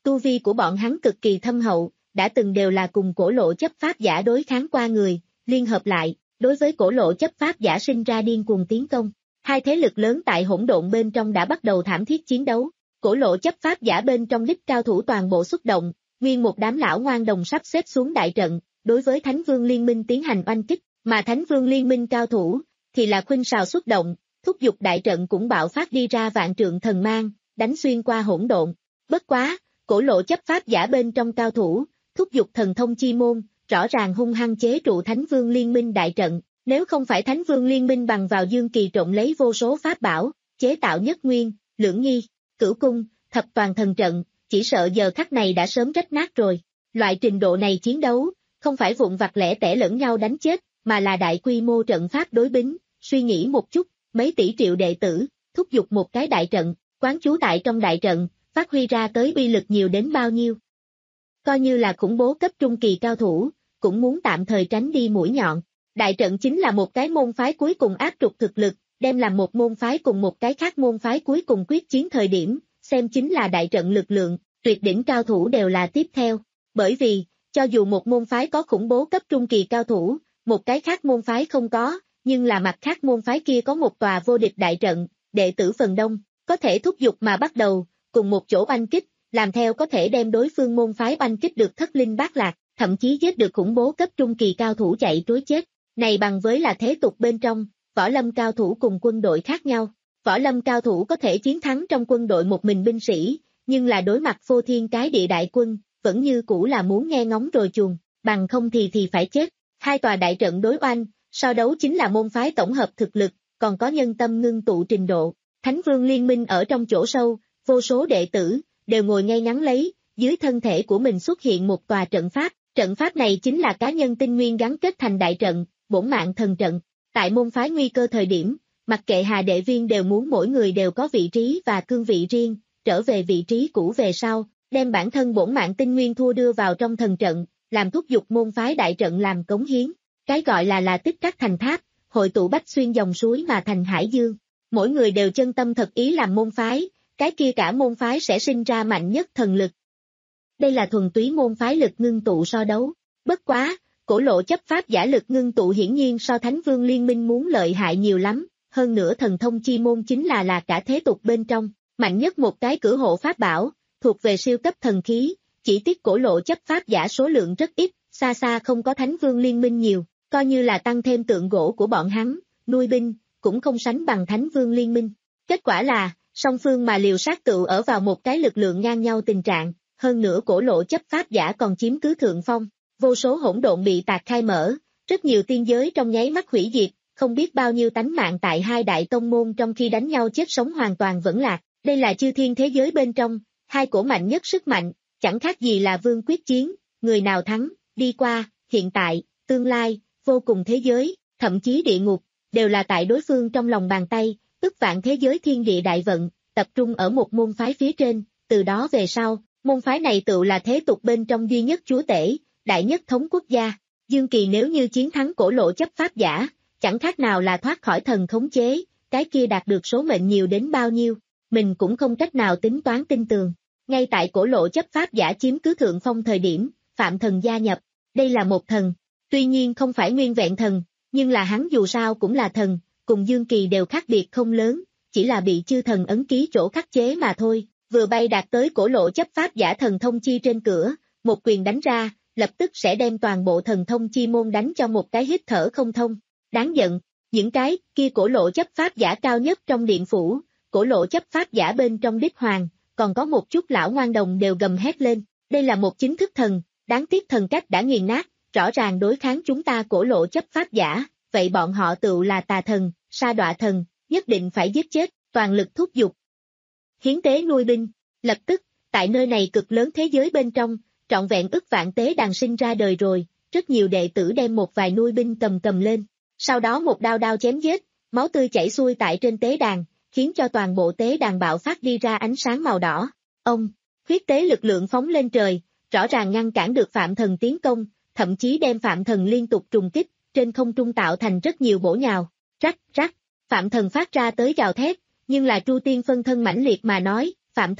Tu vi của bọn hắn cực kỳ thâm hậu, đã từng đều là cùng cổ lộ chấp pháp giả đối kháng qua người, liên hợp lại, đối với cổ lộ chấp pháp giả sinh ra điên cuồng tiến công. Hai thế lực lớn tại hỗn độn bên trong đã bắt đầu thảm thiết chiến đấu, cổ lộ chấp pháp giả bên trong đích cao thủ toàn bộ xuất động, nguyên một đám lão ngoan đồng sắp xếp xuống đại trận, đối với Thánh Vương Liên Minh tiến hành oanh kích, mà Thánh Vương Liên Minh cao thủ, thì là khuynh sào xuất động, thúc giục đại trận cũng bạo phát đi ra vạn trượng thần mang, đánh xuyên qua hỗn độn. Bất quá, cổ lộ chấp pháp giả bên trong cao thủ, thúc giục thần thông chi môn, rõ ràng hung hăng chế trụ Thánh Vương Liên Minh đại trận, nếu không phải Thánh Vương Liên Minh bằng vào Dương Kỳ trộn lấy vô số pháp bảo, chế tạo nhất nguyên, lưỡng nghi, cửu cung, thập toàn thần trận, chỉ sợ giờ khắc này đã sớm rách nát rồi. Loại trình độ này chiến đấu, không phải vụn vặt lẻ tẻ lẫn nhau đánh chết, mà là đại quy mô trận pháp đối bính, suy nghĩ một chút, mấy tỷ triệu đệ tử, thúc giục một cái đại trận, quán trú tại trong đại trận, phát huy ra tới uy lực nhiều đến bao nhiêu. Coi như là khủng bố cấp trung kỳ cao thủ, cũng muốn tạm thời tránh đi mũi nhọn. Đại trận chính là một cái môn phái cuối cùng áp trục thực lực, đem làm một môn phái cùng một cái khác môn phái cuối cùng quyết chiến thời điểm, xem chính là đại trận lực lượng, tuyệt đỉnh cao thủ đều là tiếp theo. Bởi vì, cho dù một môn phái có khủng bố cấp trung kỳ cao thủ, một cái khác môn phái không có, nhưng là mặt khác môn phái kia có một tòa vô địch đại trận, đệ tử phần đông, có thể thúc giục mà bắt đầu, cùng một chỗ oanh kích, làm theo có thể đem đối phương môn phái oanh kích được thất linh bát lạc, thậm chí giết được khủng bố cấp trung kỳ cao thủ chạy trối chết. Này bằng với là thế tục bên trong, võ lâm cao thủ cùng quân đội khác nhau. Võ lâm cao thủ có thể chiến thắng trong quân đội một mình binh sĩ, nhưng là đối mặt phô thiên cái địa đại quân, vẫn như cũ là muốn nghe ngóng rồi chuồng, bằng không thì thì phải chết. Hai tòa đại trận đối oanh, so đấu chính là môn phái tổng hợp thực lực, còn có nhân tâm ngưng tụ trình độ. Thánh Vương Liên Minh ở trong chỗ sâu, vô số đệ tử, đều ngồi ngay ngắn lấy, dưới thân thể của mình xuất hiện một tòa trận pháp. Trận pháp này chính là cá nhân tinh nguyên gắn kết thành đại trận, bổn mạng thần trận. Tại môn phái nguy cơ thời điểm, mặc kệ Hà đệ viên đều muốn mỗi người đều có vị trí và cương vị riêng, trở về vị trí cũ về sau, đem bản thân bổn mạng tinh nguyên thua đưa vào trong thần trận, làm thúc giục môn phái đại trận làm cống hiến. Cái gọi là là tích các thành tháp, hội tụ bách xuyên dòng suối mà thành hải dương. Mỗi người đều chân tâm thật ý làm môn phái, cái kia cả môn phái sẽ sinh ra mạnh nhất thần lực. Đây là thuần túy môn phái lực ngưng tụ so đấu. Bất quá, cổ lộ chấp pháp giả lực ngưng tụ hiển nhiên so Thánh Vương Liên Minh muốn lợi hại nhiều lắm, hơn nữa thần thông chi môn chính là là cả thế tục bên trong, mạnh nhất một cái cửa hộ pháp bảo, thuộc về siêu cấp thần khí, chỉ tiếc cổ lộ chấp pháp giả số lượng rất ít, xa xa không có Thánh Vương Liên Minh nhiều, coi như là tăng thêm tượng gỗ của bọn hắn, nuôi binh, cũng không sánh bằng Thánh Vương Liên Minh. Kết quả là, song phương mà liều sát tựu ở vào một cái lực lượng ngang nhau tình trạng, hơn nữa cổ lộ chấp pháp giả còn chiếm cứ thượng phong, vô số hỗn độn bị tạc khai mở, rất nhiều tiên giới trong nháy mắt hủy diệt, không biết bao nhiêu tánh mạng tại hai đại tông môn trong khi đánh nhau chết sống hoàn toàn vẫn lạc. Đây là chư thiên thế giới bên trong, hai cổ mạnh nhất sức mạnh, chẳng khác gì là vương quyết chiến, người nào thắng, đi qua, hiện tại, tương lai, vô cùng thế giới, thậm chí địa ngục, đều là tại đối phương trong lòng bàn tay, ức vạn thế giới thiên địa đại vận, tập trung ở một môn phái phía trên, từ đó về sau, môn phái này tự là thế tục bên trong duy nhất chúa tể, đại nhất thống quốc gia. Dương Kỳ nếu như chiến thắng cổ lộ chấp pháp giả, chẳng khác nào là thoát khỏi thần khống chế, cái kia đạt được số mệnh nhiều đến bao nhiêu, mình cũng không cách nào tính toán tin tường. Ngay tại cổ lộ chấp pháp giả chiếm cứ thượng phong thời điểm, Phạm Thần gia nhập, đây là một thần, tuy nhiên không phải nguyên vẹn thần, nhưng là hắn dù sao cũng là thần, cùng Dương Kỳ đều khác biệt không lớn, chỉ là bị chư thần ấn ký chỗ khắc chế mà thôi, vừa bay đạt tới cổ lộ chấp pháp giả thần thông chi trên cửa, một quyền đánh ra, lập tức sẽ đem toàn bộ thần thông chi môn đánh cho một cái hít thở không thông. Đáng giận, những cái kia cổ lộ chấp pháp giả cao nhất trong điện phủ, cổ lộ chấp pháp giả bên trong đích hoàng, còn có một chút lão ngoan đồng đều gầm hét lên, đây là một chính thức thần, đáng tiếc thần cách đã nghiền nát, rõ ràng đối kháng chúng ta cổ lộ chấp pháp giả, vậy bọn họ tự là tà thần, sa đọa thần, nhất định phải giết chết, toàn lực thúc giục. Hiến tế nuôi binh, lập tức, tại nơi này cực lớn thế giới bên trong, trọn vẹn ức vạn tế đàn sinh ra đời rồi, rất nhiều đệ tử đem một vài nuôi binh cầm cầm lên, sau đó một đao đao chém giết, máu tươi chảy xuôi tại trên tế đàn, khiến cho toàn bộ tế đàn bạo phát đi ra ánh sáng màu đỏ. Ông, huyết tế lực lượng phóng lên trời, rõ ràng ngăn cản được Phạm Thần tiến công, thậm chí đem Phạm Thần liên tục trùng kích, trên không trung tạo thành rất nhiều bổ nhào, rắc rắc, Phạm Thần phát ra tới gào thét, nhưng là Tru Tiên phân thân mãnh liệt mà nói, Phạm Thần,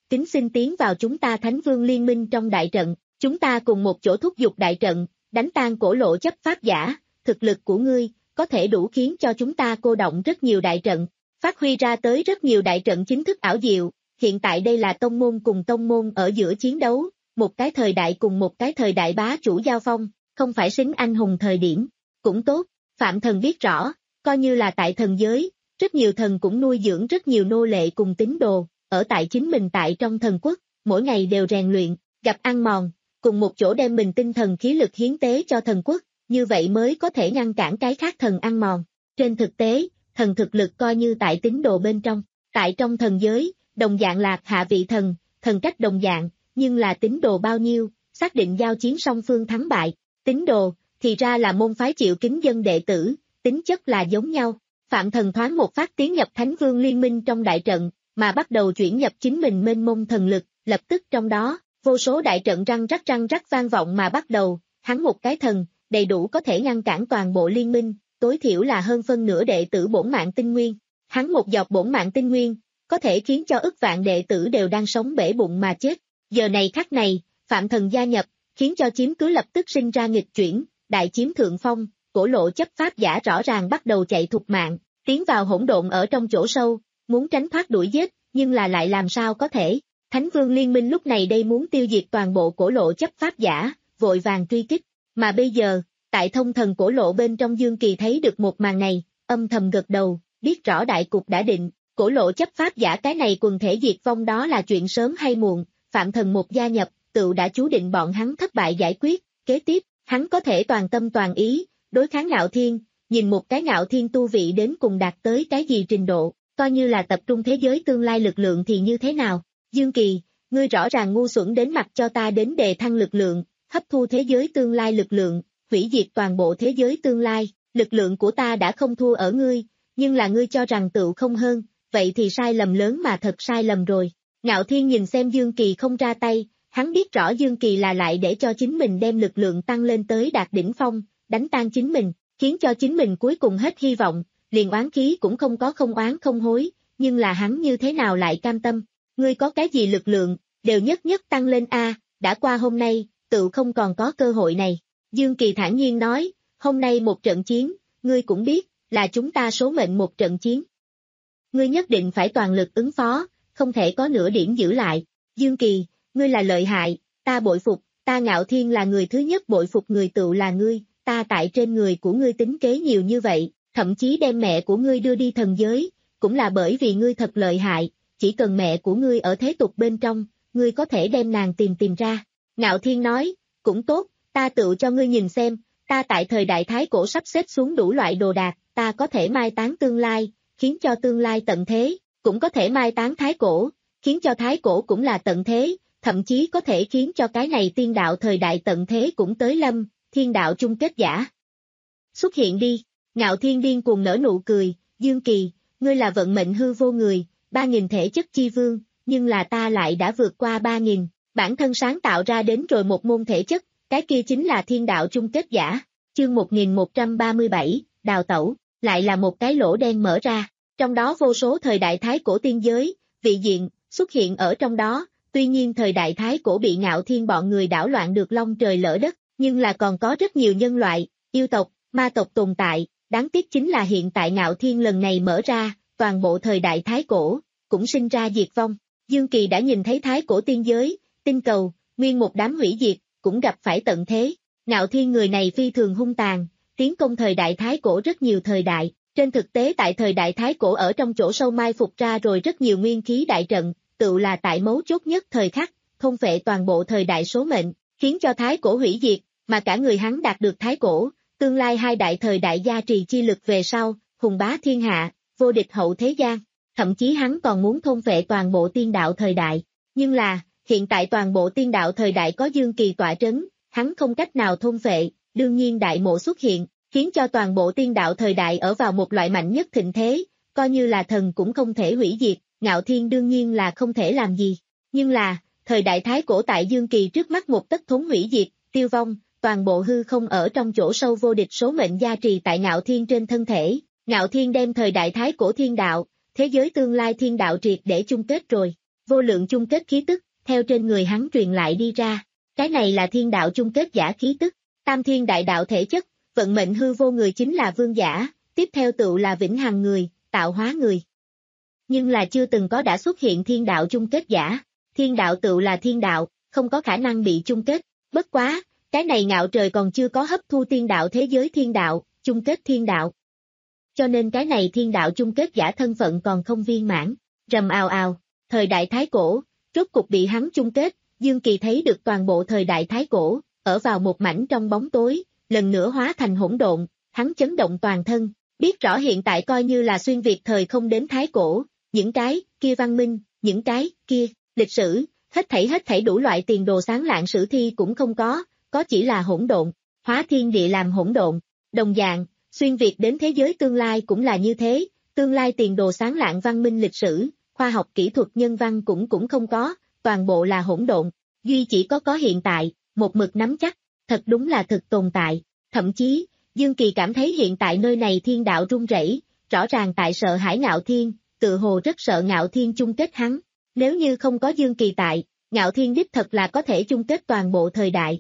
kính xin tiến vào chúng ta Thánh Vương Liên minh trong đại trận, chúng ta cùng một chỗ thúc giục đại trận, đánh tan cổ lộ chấp pháp giả, thực lực của ngươi, có thể đủ khiến cho chúng ta cô động rất nhiều đại trận, phát huy ra tới rất nhiều đại trận chính thức ảo diệu, hiện tại đây là tông môn cùng tông môn ở giữa chiến đấu, một cái thời đại cùng một cái thời đại bá chủ giao phong, không phải xính anh hùng thời điểm, cũng tốt, Phạm Thần biết rõ, coi như là tại thần giới, rất nhiều thần cũng nuôi dưỡng rất nhiều nô lệ cùng tín đồ, ở tại chính mình tại trong thần quốc, mỗi ngày đều rèn luyện, gặp ăn mòn, cùng một chỗ đem mình tinh thần khí lực hiến tế cho thần quốc, như vậy mới có thể ngăn cản cái khác thần ăn mòn. Trên thực tế, thần thực lực coi như tại tín đồ bên trong, tại trong thần giới, đồng dạng lạc hạ vị thần, thần cách đồng dạng, nhưng là tín đồ bao nhiêu, xác định giao chiến song phương thắng bại, tín đồ, thì ra là môn phái chịu kính dân đệ tử, tính chất là giống nhau. Phạm Thần thoáng một phát tiến nhập Thánh Vương Liên minh trong đại trận, mà bắt đầu chuyển nhập chính mình mênh mông thần lực, lập tức trong đó, vô số đại trận răng rắc răng rắc vang vọng mà bắt đầu, hắn một cái thần, đầy đủ có thể ngăn cản toàn bộ liên minh, tối thiểu là hơn phân nửa đệ tử bổn mạng tinh nguyên. Hắn một giọt bổn mạng tinh nguyên, có thể khiến cho ức vạn đệ tử đều đang sống bể bụng mà chết. Giờ này khắc này, Phạm Thần gia nhập, khiến cho chiếm cứ lập tức sinh ra nghịch chuyển, đại chiếm thượng phong, cổ lộ chấp pháp giả rõ ràng bắt đầu chạy thục mạng, tiến vào hỗn độn ở trong chỗ sâu, muốn tránh thoát đuổi giết, nhưng là lại làm sao có thể. Thánh Vương Liên minh lúc này đây muốn tiêu diệt toàn bộ cổ lộ chấp pháp giả, vội vàng truy kích, mà bây giờ, tại thông thần cổ lộ bên trong Dương Kỳ thấy được một màn này, âm thầm gật đầu, biết rõ đại cục đã định, cổ lộ chấp pháp giả cái này quần thể diệt vong đó là chuyện sớm hay muộn, Phạm Thần một gia nhập, tự đã chú định bọn hắn thất bại giải quyết, kế tiếp, hắn có thể toàn tâm toàn ý, đối kháng Ngạo Thiên, nhìn một cái Ngạo Thiên tu vị đến cùng đạt tới cái gì trình độ, coi như là tập trung thế giới tương lai lực lượng thì như thế nào. Dương Kỳ, ngươi rõ ràng ngu xuẩn đến mặt cho ta đến đề thăng lực lượng, hấp thu thế giới tương lai lực lượng, hủy diệt toàn bộ thế giới tương lai, lực lượng của ta đã không thua ở ngươi, nhưng là ngươi cho rằng tựu không hơn, vậy thì sai lầm lớn mà thật sai lầm rồi. Ngạo Thiên nhìn xem Dương Kỳ không ra tay, hắn biết rõ Dương Kỳ là lại để cho chính mình đem lực lượng tăng lên tới đạt đỉnh phong, đánh tan chính mình, khiến cho chính mình cuối cùng hết hy vọng, liền oán khí cũng không có không oán không hối, nhưng là hắn như thế nào lại cam tâm, ngươi có cái gì lực lượng, đều nhất nhất tăng lên a, đã qua hôm nay, tự không còn có cơ hội này. Dương Kỳ thản nhiên nói, hôm nay một trận chiến, ngươi cũng biết, là chúng ta số mệnh một trận chiến. Ngươi nhất định phải toàn lực ứng phó, không thể có nửa điểm giữ lại. Dương Kỳ, ngươi là lợi hại, ta bội phục, ta Ngạo Thiên là người thứ nhất bội phục người tựu là ngươi, ta tại trên người của ngươi tính kế nhiều như vậy, thậm chí đem mẹ của ngươi đưa đi thần giới, cũng là bởi vì ngươi thật lợi hại, chỉ cần mẹ của ngươi ở thế tục bên trong, ngươi có thể đem nàng tìm tìm ra. Ngạo Thiên nói, cũng tốt, ta tự cho ngươi nhìn xem, ta tại thời đại thái cổ sắp xếp xuống đủ loại đồ đạc, ta có thể mai táng tương lai, khiến cho tương lai tận thế, cũng có thể mai táng thái cổ, khiến cho thái cổ cũng là tận thế, thậm chí có thể khiến cho cái này tiên đạo thời đại tận thế cũng tới lâm, thiên đạo chung kết giả. Xuất hiện đi, Ngạo Thiên điên cuồng nở nụ cười, Dương Kỳ, ngươi là vận mệnh hư vô người, ba nghìn thể chất chi vương, nhưng là ta lại đã vượt qua ba nghìn, bản thân sáng tạo ra đến rồi một môn thể chất, cái kia chính là thiên đạo chung kết giả. Chương một nghìn một trăm ba mươi bảy, đào tẩu, lại là một cái lỗ đen mở ra, trong đó vô số thời đại thái cổ tiên giới, vị diện, xuất hiện ở trong đó, tuy nhiên thời đại thái cổ bị Ngạo Thiên bọn người đảo loạn được long trời lỡ đất, nhưng là còn có rất nhiều nhân loại, yêu tộc, ma tộc tồn tại, đáng tiếc chính là hiện tại Ngạo Thiên lần này mở ra, toàn bộ thời đại thái cổ, cũng sinh ra diệt vong. Dương Kỳ đã nhìn thấy thái cổ tiên giới, tinh cầu, nguyên một đám hủy diệt, cũng gặp phải tận thế. Ngạo Thiên người này phi thường hung tàn, tiến công thời đại thái cổ rất nhiều thời đại, trên thực tế tại thời đại thái cổ ở trong chỗ sâu mai phục ra rồi rất nhiều nguyên khí đại trận, tự là tại mấu chốt nhất thời khắc, thôn phệ toàn bộ thời đại số mệnh, khiến cho thái cổ hủy diệt, mà cả người hắn đạt được thái cổ, tương lai hai đại thời đại gia trì chi lực về sau, hùng bá thiên hạ, vô địch hậu thế gian, thậm chí hắn còn muốn thôn phệ toàn bộ tiên đạo thời đại, nhưng là, hiện tại toàn bộ tiên đạo thời đại có Dương Kỳ tọa trấn, hắn không cách nào thôn phệ, đương nhiên đại mộ xuất hiện, khiến cho toàn bộ tiên đạo thời đại ở vào một loại mạnh nhất thịnh thế, coi như là thần cũng không thể hủy diệt, Ngạo Thiên đương nhiên là không thể làm gì, nhưng là, thời đại thái cổ tại Dương Kỳ trước mắt một tấc thốn hủy diệt, tiêu vong, toàn bộ hư không ở trong chỗ sâu vô địch số mệnh gia trì tại Ngạo Thiên trên thân thể, Ngạo Thiên đem thời đại thái cổ thiên đạo, thế giới tương lai thiên đạo triệt để chung kết rồi, vô lượng chung kết khí tức, theo trên người hắn truyền lại đi ra. Cái này là thiên đạo chung kết giả khí tức, tam thiên đại đạo thể chất, vận mệnh hư vô người chính là vương giả, tiếp theo tựu là vĩnh hằng người, tạo hóa người. Nhưng là chưa từng có đã xuất hiện thiên đạo chung kết giả, thiên đạo tựu là thiên đạo, không có khả năng bị chung kết, bất quá, cái này ngạo trời còn chưa có hấp thu thiên đạo thế giới thiên đạo, chung kết thiên đạo. Cho nên cái này thiên đạo chung kết giả thân phận còn không viên mãn, rầm ào ào, thời đại thái cổ, rốt cục bị hắn chung kết, Dương Kỳ thấy được toàn bộ thời đại thái cổ, ở vào một mảnh trong bóng tối, lần nữa hóa thành hỗn độn, hắn chấn động toàn thân, biết rõ hiện tại coi như là xuyên việt thời không đến thái cổ, những cái kia văn minh, những cái kia lịch sử, hết thảy hết thảy đủ loại tiền đồ sáng lạng sử thi cũng không có, có chỉ là hỗn độn, hóa thiên địa làm hỗn độn. Đồng dạng, xuyên việt đến thế giới tương lai cũng là như thế, tương lai tiền đồ sáng lạng văn minh lịch sử, khoa học kỹ thuật nhân văn cũng cũng không có, toàn bộ là hỗn độn, duy chỉ có có hiện tại, một mực nắm chắc, thật đúng là thực tồn tại, thậm chí, Dương Kỳ cảm thấy hiện tại nơi này thiên đạo rung rẩy, rõ ràng tại sợ hãi Ngạo Thiên, tự hồ rất sợ Ngạo Thiên chung kết hắn, nếu như không có Dương Kỳ tại, Ngạo Thiên đích thật là có thể chung kết toàn bộ thời đại.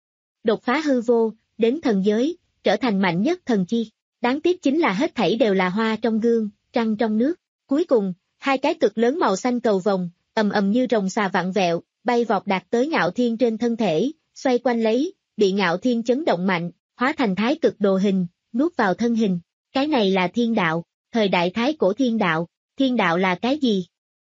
Đột phá hư vô, đến thần giới, trở thành mạnh nhất thần chi, đáng tiếc chính là hết thảy đều là hoa trong gương, trăng trong nước, cuối cùng, hai cái cực lớn màu xanh cầu vồng, ầm ầm như rồng xà vặn vẹo, bay vọt đạt tới Ngạo Thiên trên thân thể, xoay quanh lấy, bị Ngạo Thiên chấn động mạnh, hóa thành thái cực đồ hình, nuốt vào thân hình, cái này là thiên đạo, thời đại thái cổ thiên đạo, thiên đạo là cái gì?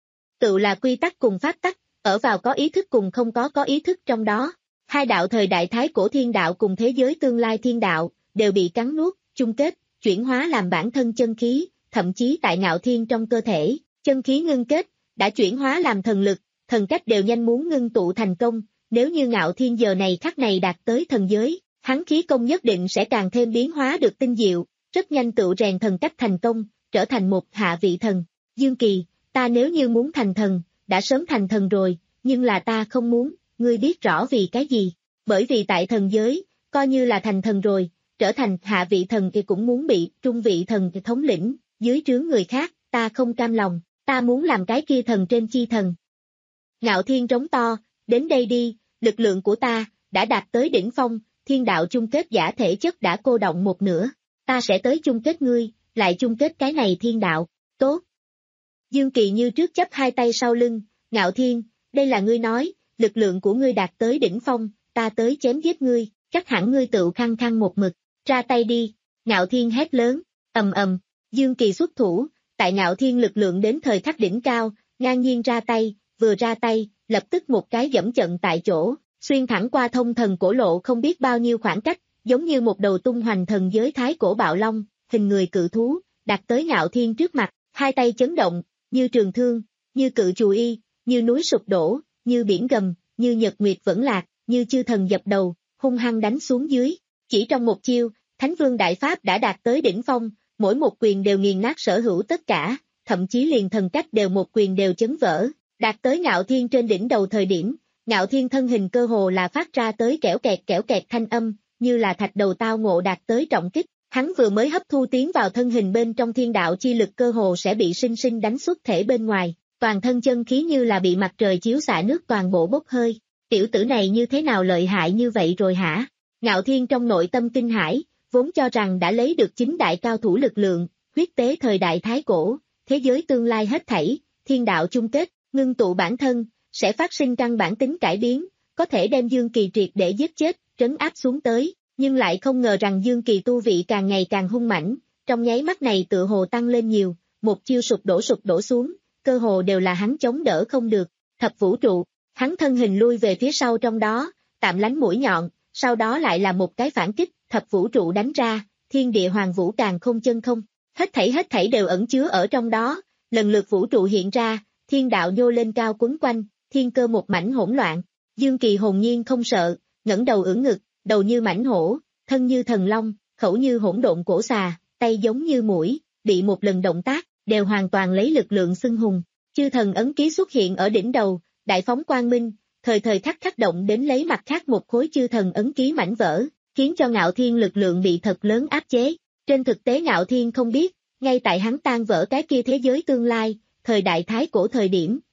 Tự là quy tắc cùng pháp tắc, ở vào có ý thức cùng không có có ý thức trong đó, hai đạo thời đại thái cổ thiên đạo cùng thế giới tương lai thiên đạo, đều bị cắn nuốt, chung kết, chuyển hóa làm bản thân chân khí, thậm chí tại Ngạo Thiên trong cơ thể, chân khí ngưng kết, đã chuyển hóa làm thần lực, thần cách đều nhanh muốn ngưng tụ thành công, nếu như Ngạo Thiên giờ này khắc này đạt tới thần giới, hắn khí công nhất định sẽ càng thêm biến hóa được tinh diệu, rất nhanh tự rèn thần cách thành công, trở thành một hạ vị thần. Dương Kỳ, ta nếu như muốn thành thần, đã sớm thành thần rồi, nhưng là ta không muốn, ngươi biết rõ vì cái gì, bởi vì tại thần giới, coi như là thành thần rồi, trở thành hạ vị thần thì cũng muốn bị trung vị thần thống lĩnh, dưới trướng người khác, ta không cam lòng, ta muốn làm cái kia thần trên chi thần. Ngạo Thiên trống to, đến đây đi, lực lượng của ta, đã đạt tới đỉnh phong, thiên đạo chung kết giả thể chất đã cô động một nửa, ta sẽ tới chung kết ngươi, lại chung kết cái này thiên đạo, tốt. Dương Kỳ như trước chấp hai tay sau lưng, Ngạo Thiên, đây là ngươi nói, lực lượng của ngươi đạt tới đỉnh phong, ta tới chém giết ngươi, chắc hẳn ngươi tự khăng khăng một mực, ra tay đi, Ngạo Thiên hét lớn, ầm ầm, Dương Kỳ xuất thủ, tại Ngạo Thiên lực lượng đến thời khắc đỉnh cao, ngang nhiên ra tay, vừa ra tay, lập tức một cái dẫm trận tại chỗ, xuyên thẳng qua thông thần cổ lộ không biết bao nhiêu khoảng cách, giống như một đầu tung hoành thần giới thái cổ bạo long, hình người cự thú, đặt tới Ngạo Thiên trước mặt, hai tay chấn động, như trường thương, như cự chù y, như núi sụp đổ, như biển gầm, như nhật nguyệt vẫn lạc, như chư thần dập đầu, hung hăng đánh xuống dưới. Chỉ trong một chiêu, Thánh Vương Đại Pháp đã đạt tới đỉnh phong, mỗi một quyền đều nghiền nát sở hữu tất cả, thậm chí liền thần cách đều một quyền đều chấn vỡ, đạt tới Ngạo Thiên trên đỉnh đầu thời điểm, Ngạo Thiên thân hình cơ hồ là phát ra tới kẽo kẹt kẽo kẹt thanh âm, như là thạch đầu tao ngộ đạt tới trọng kích, hắn vừa mới hấp thu tiến vào thân hình bên trong thiên đạo chi lực cơ hồ sẽ bị sinh sinh đánh xuất thể bên ngoài, toàn thân chân khí như là bị mặt trời chiếu xạ nước toàn bộ bốc hơi, tiểu tử này như thế nào lợi hại như vậy rồi hả? Ngạo Thiên trong nội tâm kinh hãi, vốn cho rằng đã lấy được chính đại cao thủ lực lượng, huyết tế thời đại thái cổ, thế giới tương lai hết thảy, thiên đạo chung kết, ngưng tụ bản thân, sẽ phát sinh căn bản tính cải biến, có thể đem Dương Kỳ triệt để giết chết, trấn áp xuống tới, nhưng lại không ngờ rằng Dương Kỳ tu vị càng ngày càng hung mãnh, trong nháy mắt này tựa hồ tăng lên nhiều, một chiêu sụp đổ sụp đổ xuống, cơ hồ đều là hắn chống đỡ không được, thập vũ trụ, hắn thân hình lui về phía sau trong đó, tạm lánh mũi nhọn, sau đó lại là một cái phản kích, thập vũ trụ đánh ra, thiên địa hoàng vũ càng không chân không, hết thảy hết thảy đều ẩn chứa ở trong đó, lần lượt vũ trụ hiện ra, thiên đạo nhô lên cao quấn quanh, thiên cơ một mảnh hỗn loạn, Dương Kỳ hồn nhiên không sợ, ngẩng đầu ưỡn ngực, đầu như mãnh hổ, thân như thần long, khẩu như hỗn độn cổ xà, tay giống như mũi, bị một lần động tác, đều hoàn toàn lấy lực lượng xưng hùng, chư thần ấn ký xuất hiện ở đỉnh đầu, đại phóng quang minh, thời thời khắc khắc động đến lấy mặt khác một khối chư thần ấn ký mảnh vỡ, khiến cho Ngạo Thiên lực lượng bị thật lớn áp chế, trên thực tế Ngạo Thiên không biết, ngay tại hắn tan vỡ cái kia thế giới tương lai, thời đại thái cổ thời điểm,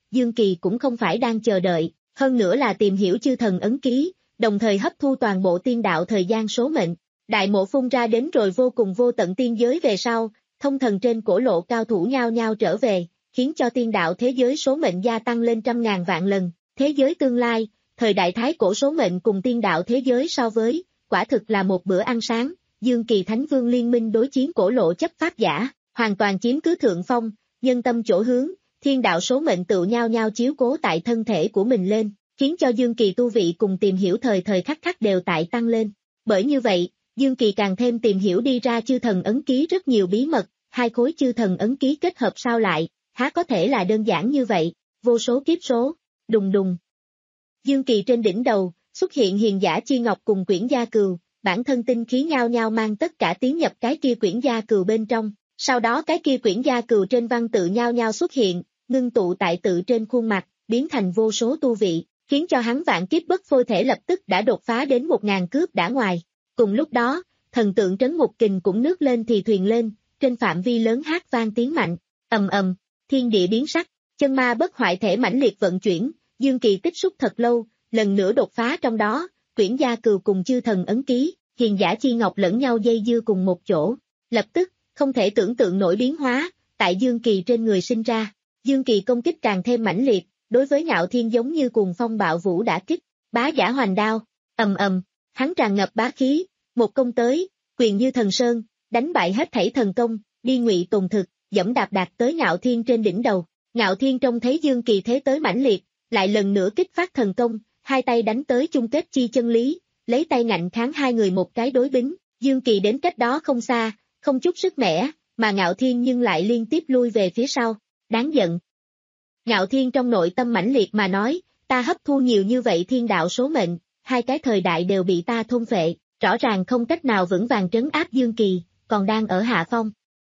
Dương Kỳ cũng không phải đang chờ đợi, hơn nữa là tìm hiểu chư thần ấn ký, đồng thời hấp thu toàn bộ tiên đạo thời gian số mệnh. Đại mộ phun ra đến rồi vô cùng vô tận tiên giới về sau, thông thần trên cổ lộ cao thủ nhao nhao trở về, khiến cho tiên đạo thế giới số mệnh gia tăng lên trăm ngàn vạn lần. Thế giới tương lai, thời đại thái cổ số mệnh cùng tiên đạo thế giới so với, quả thực là một bữa ăn sáng. Dương Kỳ Thánh Vương liên minh đối chiến cổ lộ chấp pháp giả, hoàn toàn chiếm cứ thượng phong, nhân tâm chỗ hướng, thiên đạo số mệnh tự nhau nhau chiếu cố tại thân thể của mình lên, khiến cho Dương Kỳ tu vị cùng tìm hiểu thời thời khắc khắc đều tại tăng lên. Bởi như vậy, Dương Kỳ càng thêm tìm hiểu đi ra chư thần ấn ký rất nhiều bí mật, hai khối chư thần ấn ký kết hợp sao lại, há có thể là đơn giản như vậy, vô số kiếp số, đùng đùng. Dương Kỳ trên đỉnh đầu, xuất hiện hiền giả chi ngọc cùng quyển gia cừu, bản thân tinh khí nhau nhau mang tất cả tiến nhập cái kia quyển gia cừu bên trong, sau đó cái kia quyển gia cừu trên văn tự nhau nhau xuất hiện, ngưng tụ tại tự trên khuôn mặt, biến thành vô số tu vị, khiến cho hắn vạn kiếp bất phôi thể lập tức đã đột phá đến một ngàn cướp đã ngoài. Cùng lúc đó, thần tượng trấn ngục kình cũng nước lên thì thuyền lên, trên phạm vi lớn hát vang tiếng mạnh, ầm ầm, thiên địa biến sắc, chân ma bất hoại thể mãnh liệt vận chuyển, Dương Kỳ tích xúc thật lâu, lần nữa đột phá trong đó, quyển gia cừu cùng chư thần ấn ký, hiền giả chi ngọc lẫn nhau dây dưa cùng một chỗ, lập tức, không thể tưởng tượng nổi biến hóa, tại Dương Kỳ trên người sinh ra, Dương Kỳ công kích càng thêm mãnh liệt, đối với Ngạo Thiên giống như cuồng phong bạo vũ đã kích, bá giả hoành đao, ầm ầm, hắn tràn ngập bá khí, một công tới, quyền như thần sơn, đánh bại hết thảy thần công, đi ngụy tùng thực, dẫm đạp đạt tới Ngạo Thiên trên đỉnh đầu. Ngạo Thiên trông thấy Dương Kỳ thế tới mãnh liệt, lại lần nữa kích phát thần công, hai tay đánh tới chung kết chi chân lý, lấy tay ngạnh kháng hai người một cái đối bính, Dương Kỳ đến cách đó không xa, không chút sức mẻ, mà Ngạo Thiên nhưng lại liên tiếp lui về phía sau, đáng giận. Ngạo Thiên trong nội tâm mãnh liệt mà nói, ta hấp thu nhiều như vậy thiên đạo số mệnh, hai cái thời đại đều bị ta thôn phệ, rõ ràng không cách nào vững vàng trấn áp Dương Kỳ, còn đang ở hạ phong.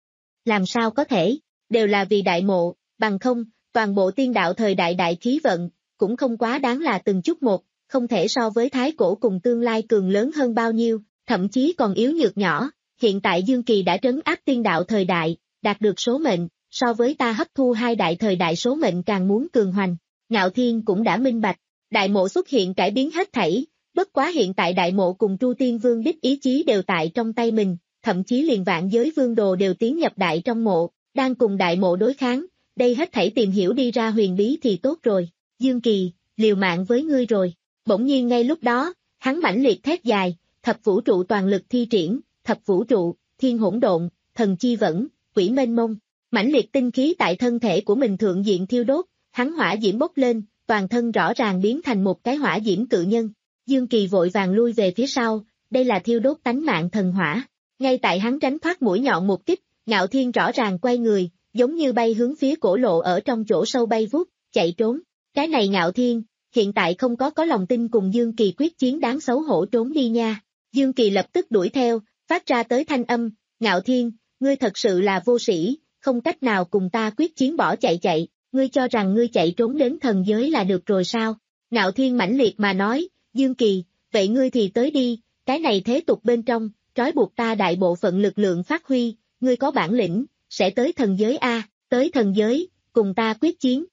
Làm sao có thể, đều là vì đại mộ, bằng không, toàn bộ tiên đạo thời đại đại khí vận, cũng không quá đáng là từng chút một, không thể so với thái cổ cùng tương lai cường lớn hơn bao nhiêu, thậm chí còn yếu nhược nhỏ, hiện tại Dương Kỳ đã trấn áp tiên đạo thời đại, đạt được số mệnh, so với ta hấp thu hai đại thời đại số mệnh càng muốn cường hoành. Ngạo Thiên cũng đã minh bạch, đại mộ xuất hiện cải biến hết thảy, bất quá hiện tại đại mộ cùng Tru Tiên Vương đích ý chí đều tại trong tay mình, thậm chí liền vạn giới vương đồ đều tiến nhập đại trong mộ, đang cùng đại mộ đối kháng, đây hết thảy tìm hiểu đi ra huyền bí thì tốt rồi, Dương Kỳ, liều mạng với ngươi rồi. Bỗng nhiên ngay lúc đó, hắn mãnh liệt thét dài, thập vũ trụ toàn lực thi triển, thập vũ trụ, thiên hỗn độn, thần chi vẫn, quỷ mênh mông, mãnh liệt tinh khí tại thân thể của mình thượng diện thiêu đốt, hắn hỏa diễm bốc lên, toàn thân rõ ràng biến thành một cái hỏa diễm cự nhân. Dương Kỳ vội vàng lui về phía sau, đây là thiêu đốt tánh mạng thần hỏa. Ngay tại hắn tránh thoát mũi nhọn một kích, Ngạo Thiên rõ ràng quay người, giống như bay hướng phía cổ lộ ở trong chỗ sâu bay vút, chạy trốn. Cái này Ngạo Thiên, hiện tại không có có lòng tin cùng Dương Kỳ quyết chiến đáng xấu hổ trốn đi nha. Dương Kỳ lập tức đuổi theo, phát ra tới thanh âm, Ngạo Thiên, ngươi thật sự là vô sĩ, không cách nào cùng ta quyết chiến bỏ chạy chạy, ngươi cho rằng ngươi chạy trốn đến thần giới là được rồi sao? Ngạo Thiên mãnh liệt mà nói, Dương Kỳ, vậy ngươi thì tới đi, cái này thế tục bên trong, trói buộc ta đại bộ phận lực lượng phát huy, ngươi có bản lĩnh, sẽ tới thần giới A, tới thần giới, cùng ta quyết chiến.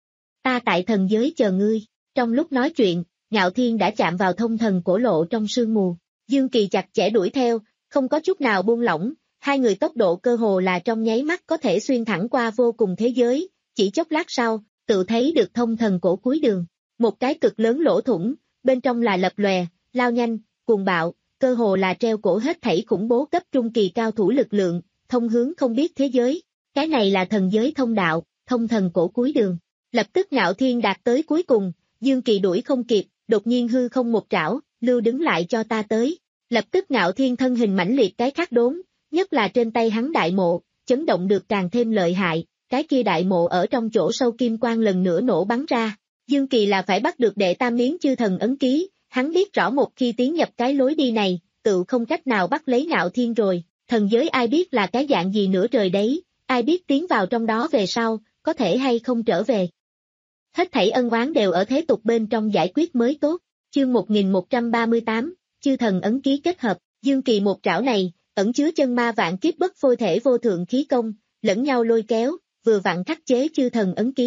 Ta tại thần giới chờ ngươi. Trong lúc nói chuyện, Ngạo Thiên đã chạm vào thông thần cổ lộ trong sương mù. Dương Kỳ chặt chẽ đuổi theo, không có chút nào buông lỏng, hai người tốc độ cơ hồ là trong nháy mắt có thể xuyên thẳng qua vô cùng thế giới, chỉ chốc lát sau, tự thấy được thông thần cổ cuối đường. Một cái cực lớn lỗ thủng, bên trong là lập lòe, lao nhanh, cuồng bạo, cơ hồ là treo cổ hết thảy khủng bố cấp trung kỳ cao thủ lực lượng, thông hướng không biết thế giới. Cái này là thần giới thông đạo, thông thần cổ cuối đường. Lập tức Ngạo Thiên đạt tới cuối cùng, Dương Kỳ đuổi không kịp, đột nhiên hư không một trảo, lưu đứng lại cho ta tới. Lập tức Ngạo Thiên thân hình mãnh liệt cái khắc đốn, nhất là trên tay hắn đại mộ, chấn động được càng thêm lợi hại, cái kia đại mộ ở trong chỗ sâu kim quang lần nữa nổ bắn ra. Dương Kỳ là phải bắt được đệ tam miếng chư thần ấn ký, hắn biết rõ một khi tiến nhập cái lối đi này, tự không cách nào bắt lấy Ngạo Thiên rồi, thần giới ai biết là cái dạng gì nữa trời đấy, ai biết tiến vào trong đó về sau, có thể hay không trở về. Hết thảy ân oán đều ở thế tục bên trong giải quyết mới tốt. Chương một nghìn một trăm ba mươi tám, chư thần ấn ký kết hợp, Dương Kỳ một trảo này, ẩn chứa chân ma vạn kiếp bất phôi thể vô thượng khí công, lẫn nhau lôi kéo, vừa vặn khắc chế chư thần ấn ký.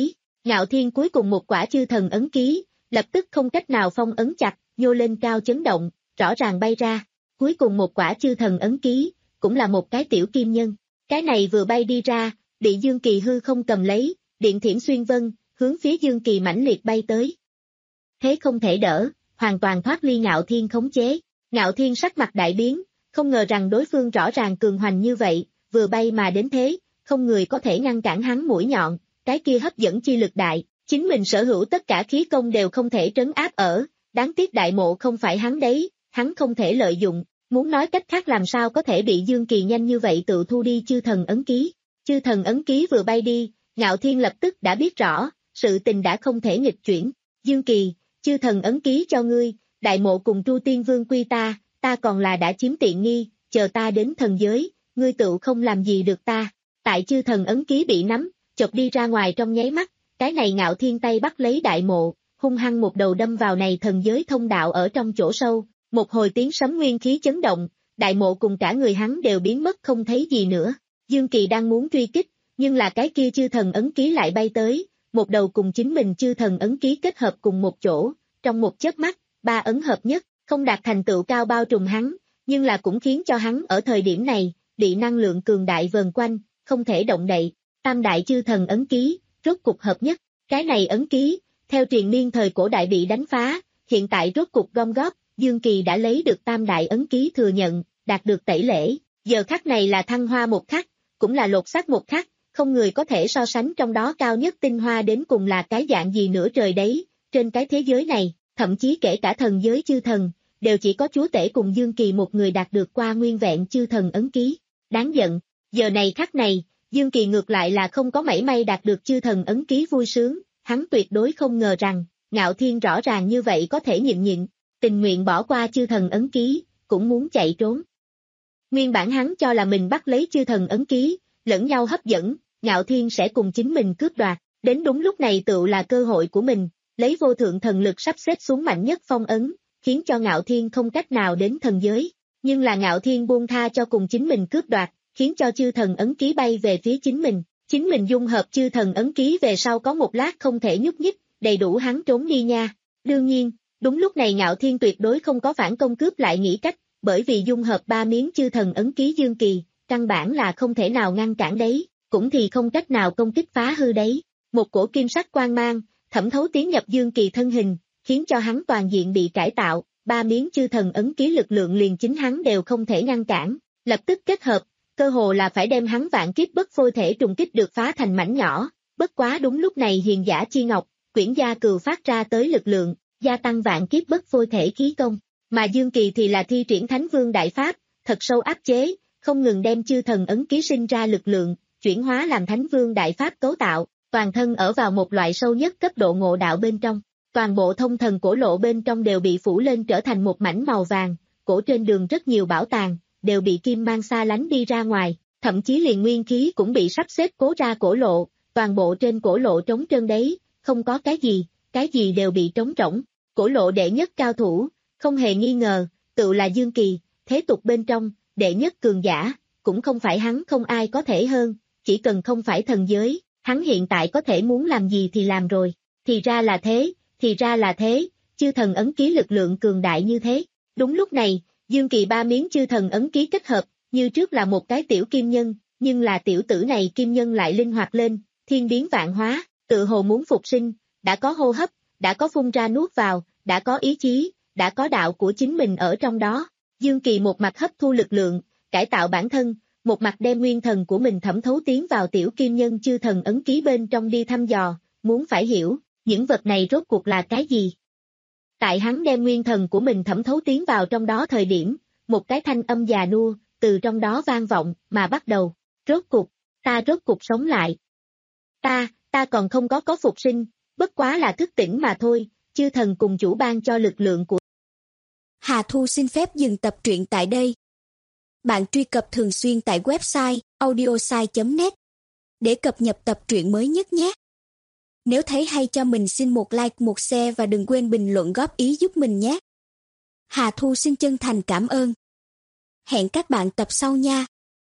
Ngạo Thiên cuối cùng một quả chư thần ấn ký, lập tức không cách nào phong ấn chặt, nhô lên cao chấn động, rõ ràng bay ra. Cuối cùng một quả chư thần ấn ký, cũng là một cái tiểu kim nhân. Cái này vừa bay đi ra, bị Dương Kỳ hư không cầm lấy, điện thiểm xuyên vân, hướng phía Dương Kỳ mãnh liệt bay tới. Thế không thể đỡ, hoàn toàn thoát ly Ngạo Thiên khống chế. Ngạo Thiên sắc mặt đại biến, không ngờ rằng đối phương rõ ràng cường hoành như vậy, vừa bay mà đến thế, không người có thể ngăn cản hắn mũi nhọn, cái kia hấp dẫn chi lực đại, chính mình sở hữu tất cả khí công đều không thể trấn áp ở, đáng tiếc đại mộ không phải hắn đấy, hắn không thể lợi dụng, muốn nói cách khác làm sao có thể bị Dương Kỳ nhanh như vậy tự thu đi chư thần ấn ký. Chư thần ấn ký vừa bay đi, Ngạo Thiên lập tức đã biết rõ, sự tình đã không thể nghịch chuyển. Dương Kỳ, chư thần ấn ký cho ngươi, đại mộ cùng Tru Tiên Vương quy ta, ta còn là đã chiếm tiện nghi, chờ ta đến thần giới, ngươi tự không làm gì được ta. Tại chư thần ấn ký bị nắm, chộp đi ra ngoài trong nháy mắt, cái này Ngạo Thiên tay bắt lấy đại mộ, hung hăng một đầu đâm vào này thần giới thông đạo ở trong chỗ sâu, một hồi tiếng sấm nguyên khí chấn động, đại mộ cùng cả người hắn đều biến mất không thấy gì nữa. Dương Kỳ đang muốn truy kích, nhưng là cái kia chư thần ấn ký lại bay tới, một đầu cùng chính mình chư thần ấn ký kết hợp cùng một chỗ, trong một chớp mắt, ba ấn hợp nhất, không đạt thành tựu cao bao trùm hắn, nhưng là cũng khiến cho hắn ở thời điểm này, bị năng lượng cường đại vờn quanh, không thể động đậy. Tam đại chư thần ấn ký, rốt cục hợp nhất, cái này ấn ký, theo truyền miên thời cổ đại bị đánh phá, hiện tại rốt cục gom góp, Dương Kỳ đã lấy được tam đại ấn ký thừa nhận, đạt được tẩy lễ, giờ khắc này là thăng hoa một khắc, cũng là lột xác một khắc, không người có thể so sánh trong đó cao nhất tinh hoa đến cùng là cái dạng gì nữa trời đấy, trên cái thế giới này, thậm chí kể cả thần giới chư thần, đều chỉ có chúa tể cùng Dương Kỳ một người đạt được qua nguyên vẹn chư thần ấn ký, đáng giận, giờ này khắc này, Dương Kỳ ngược lại là không có mảy may đạt được chư thần ấn ký vui sướng, hắn tuyệt đối không ngờ rằng, Ngạo Thiên rõ ràng như vậy có thể nhịn nhịn, tình nguyện bỏ qua chư thần ấn ký, cũng muốn chạy trốn. Nguyên bản hắn cho là mình bắt lấy chư thần ấn ký, lẫn nhau hấp dẫn, Ngạo Thiên sẽ cùng chính mình cướp đoạt, đến đúng lúc này tựu là cơ hội của mình, lấy vô thượng thần lực sắp xếp xuống mạnh nhất phong ấn, khiến cho Ngạo Thiên không cách nào đến thần giới, nhưng là Ngạo Thiên buông tha cho cùng chính mình cướp đoạt, khiến cho chư thần ấn ký bay về phía chính mình, chính mình dung hợp chư thần ấn ký về sau có một lát không thể nhúc nhích, đầy đủ hắn trốn đi nha. Đương nhiên, đúng lúc này Ngạo Thiên tuyệt đối không có phản công cướp lại nghĩ cách, bởi vì dung hợp ba miếng chư thần ấn ký Dương Kỳ, căn bản là không thể nào ngăn cản đấy, cũng thì không cách nào công kích phá hư đấy. Một cổ kim sắc quang mang, thẩm thấu tiến nhập Dương Kỳ thân hình, khiến cho hắn toàn diện bị cải tạo, ba miếng chư thần ấn ký lực lượng liền chính hắn đều không thể ngăn cản, lập tức kết hợp, cơ hồ là phải đem hắn vạn kiếp bất phôi thể trùng kích được phá thành mảnh nhỏ, bất quá đúng lúc này hiền giả chi ngọc, quyển gia cừu phát ra tới lực lượng, gia tăng vạn kiếp bất phôi thể khí công, mà Dương Kỳ thì là thi triển Thánh Vương Đại Pháp, thật sâu áp chế, không ngừng đem chư thần ấn ký sinh ra lực lượng, chuyển hóa làm Thánh Vương Đại Pháp cấu tạo, toàn thân ở vào một loại sâu nhất cấp độ ngộ đạo bên trong, toàn bộ thông thần cổ lộ bên trong đều bị phủ lên trở thành một mảnh màu vàng, cổ trên đường rất nhiều bảo tàng, đều bị kim mang xa lánh đi ra ngoài, thậm chí liền nguyên khí cũng bị sắp xếp cố ra cổ lộ, toàn bộ trên cổ lộ trống trơn đấy, không có cái gì, cái gì đều bị trống rỗng, cổ lộ đệ nhất cao thủ, không hề nghi ngờ, tự là Dương Kỳ, thế tục bên trong, đệ nhất cường giả, cũng không phải hắn không ai có thể hơn, chỉ cần không phải thần giới, hắn hiện tại có thể muốn làm gì thì làm rồi, thì ra là thế, thì ra là thế, chư thần ấn ký lực lượng cường đại như thế, đúng lúc này, Dương Kỳ ba miếng chư thần ấn ký kết hợp, như trước là một cái tiểu kim nhân, nhưng là tiểu tử này kim nhân lại linh hoạt lên, thiên biến vạn hóa, tự hồ muốn phục sinh, đã có hô hấp, đã có phun ra nuốt vào, đã có ý chí, đã có đạo của chính mình ở trong đó. Dương Kỳ một mặt hấp thu lực lượng, cải tạo bản thân, một mặt đem nguyên thần của mình thẩm thấu tiến vào tiểu kim nhân chư thần ấn ký bên trong đi thăm dò, muốn phải hiểu, những vật này rốt cuộc là cái gì. Tại hắn đem nguyên thần của mình thẩm thấu tiến vào trong đó thời điểm, một cái thanh âm già nua, từ trong đó vang vọng, mà bắt đầu, rốt cuộc, ta rốt cuộc sống lại. Ta, ta còn không có có phục sinh, bất quá là thức tỉnh mà thôi, chư thần cùng chủ ban cho lực lượng của. Hà Thu xin phép dừng tập truyện tại đây. Bạn truy cập thường xuyên tại website audiosai chấm net để cập nhật tập truyện mới nhất nhé. Nếu thấy hay cho mình xin một like, một share và đừng quên bình luận góp ý giúp mình nhé. Hà Thu xin chân thành cảm ơn. Hẹn các bạn tập sau nha.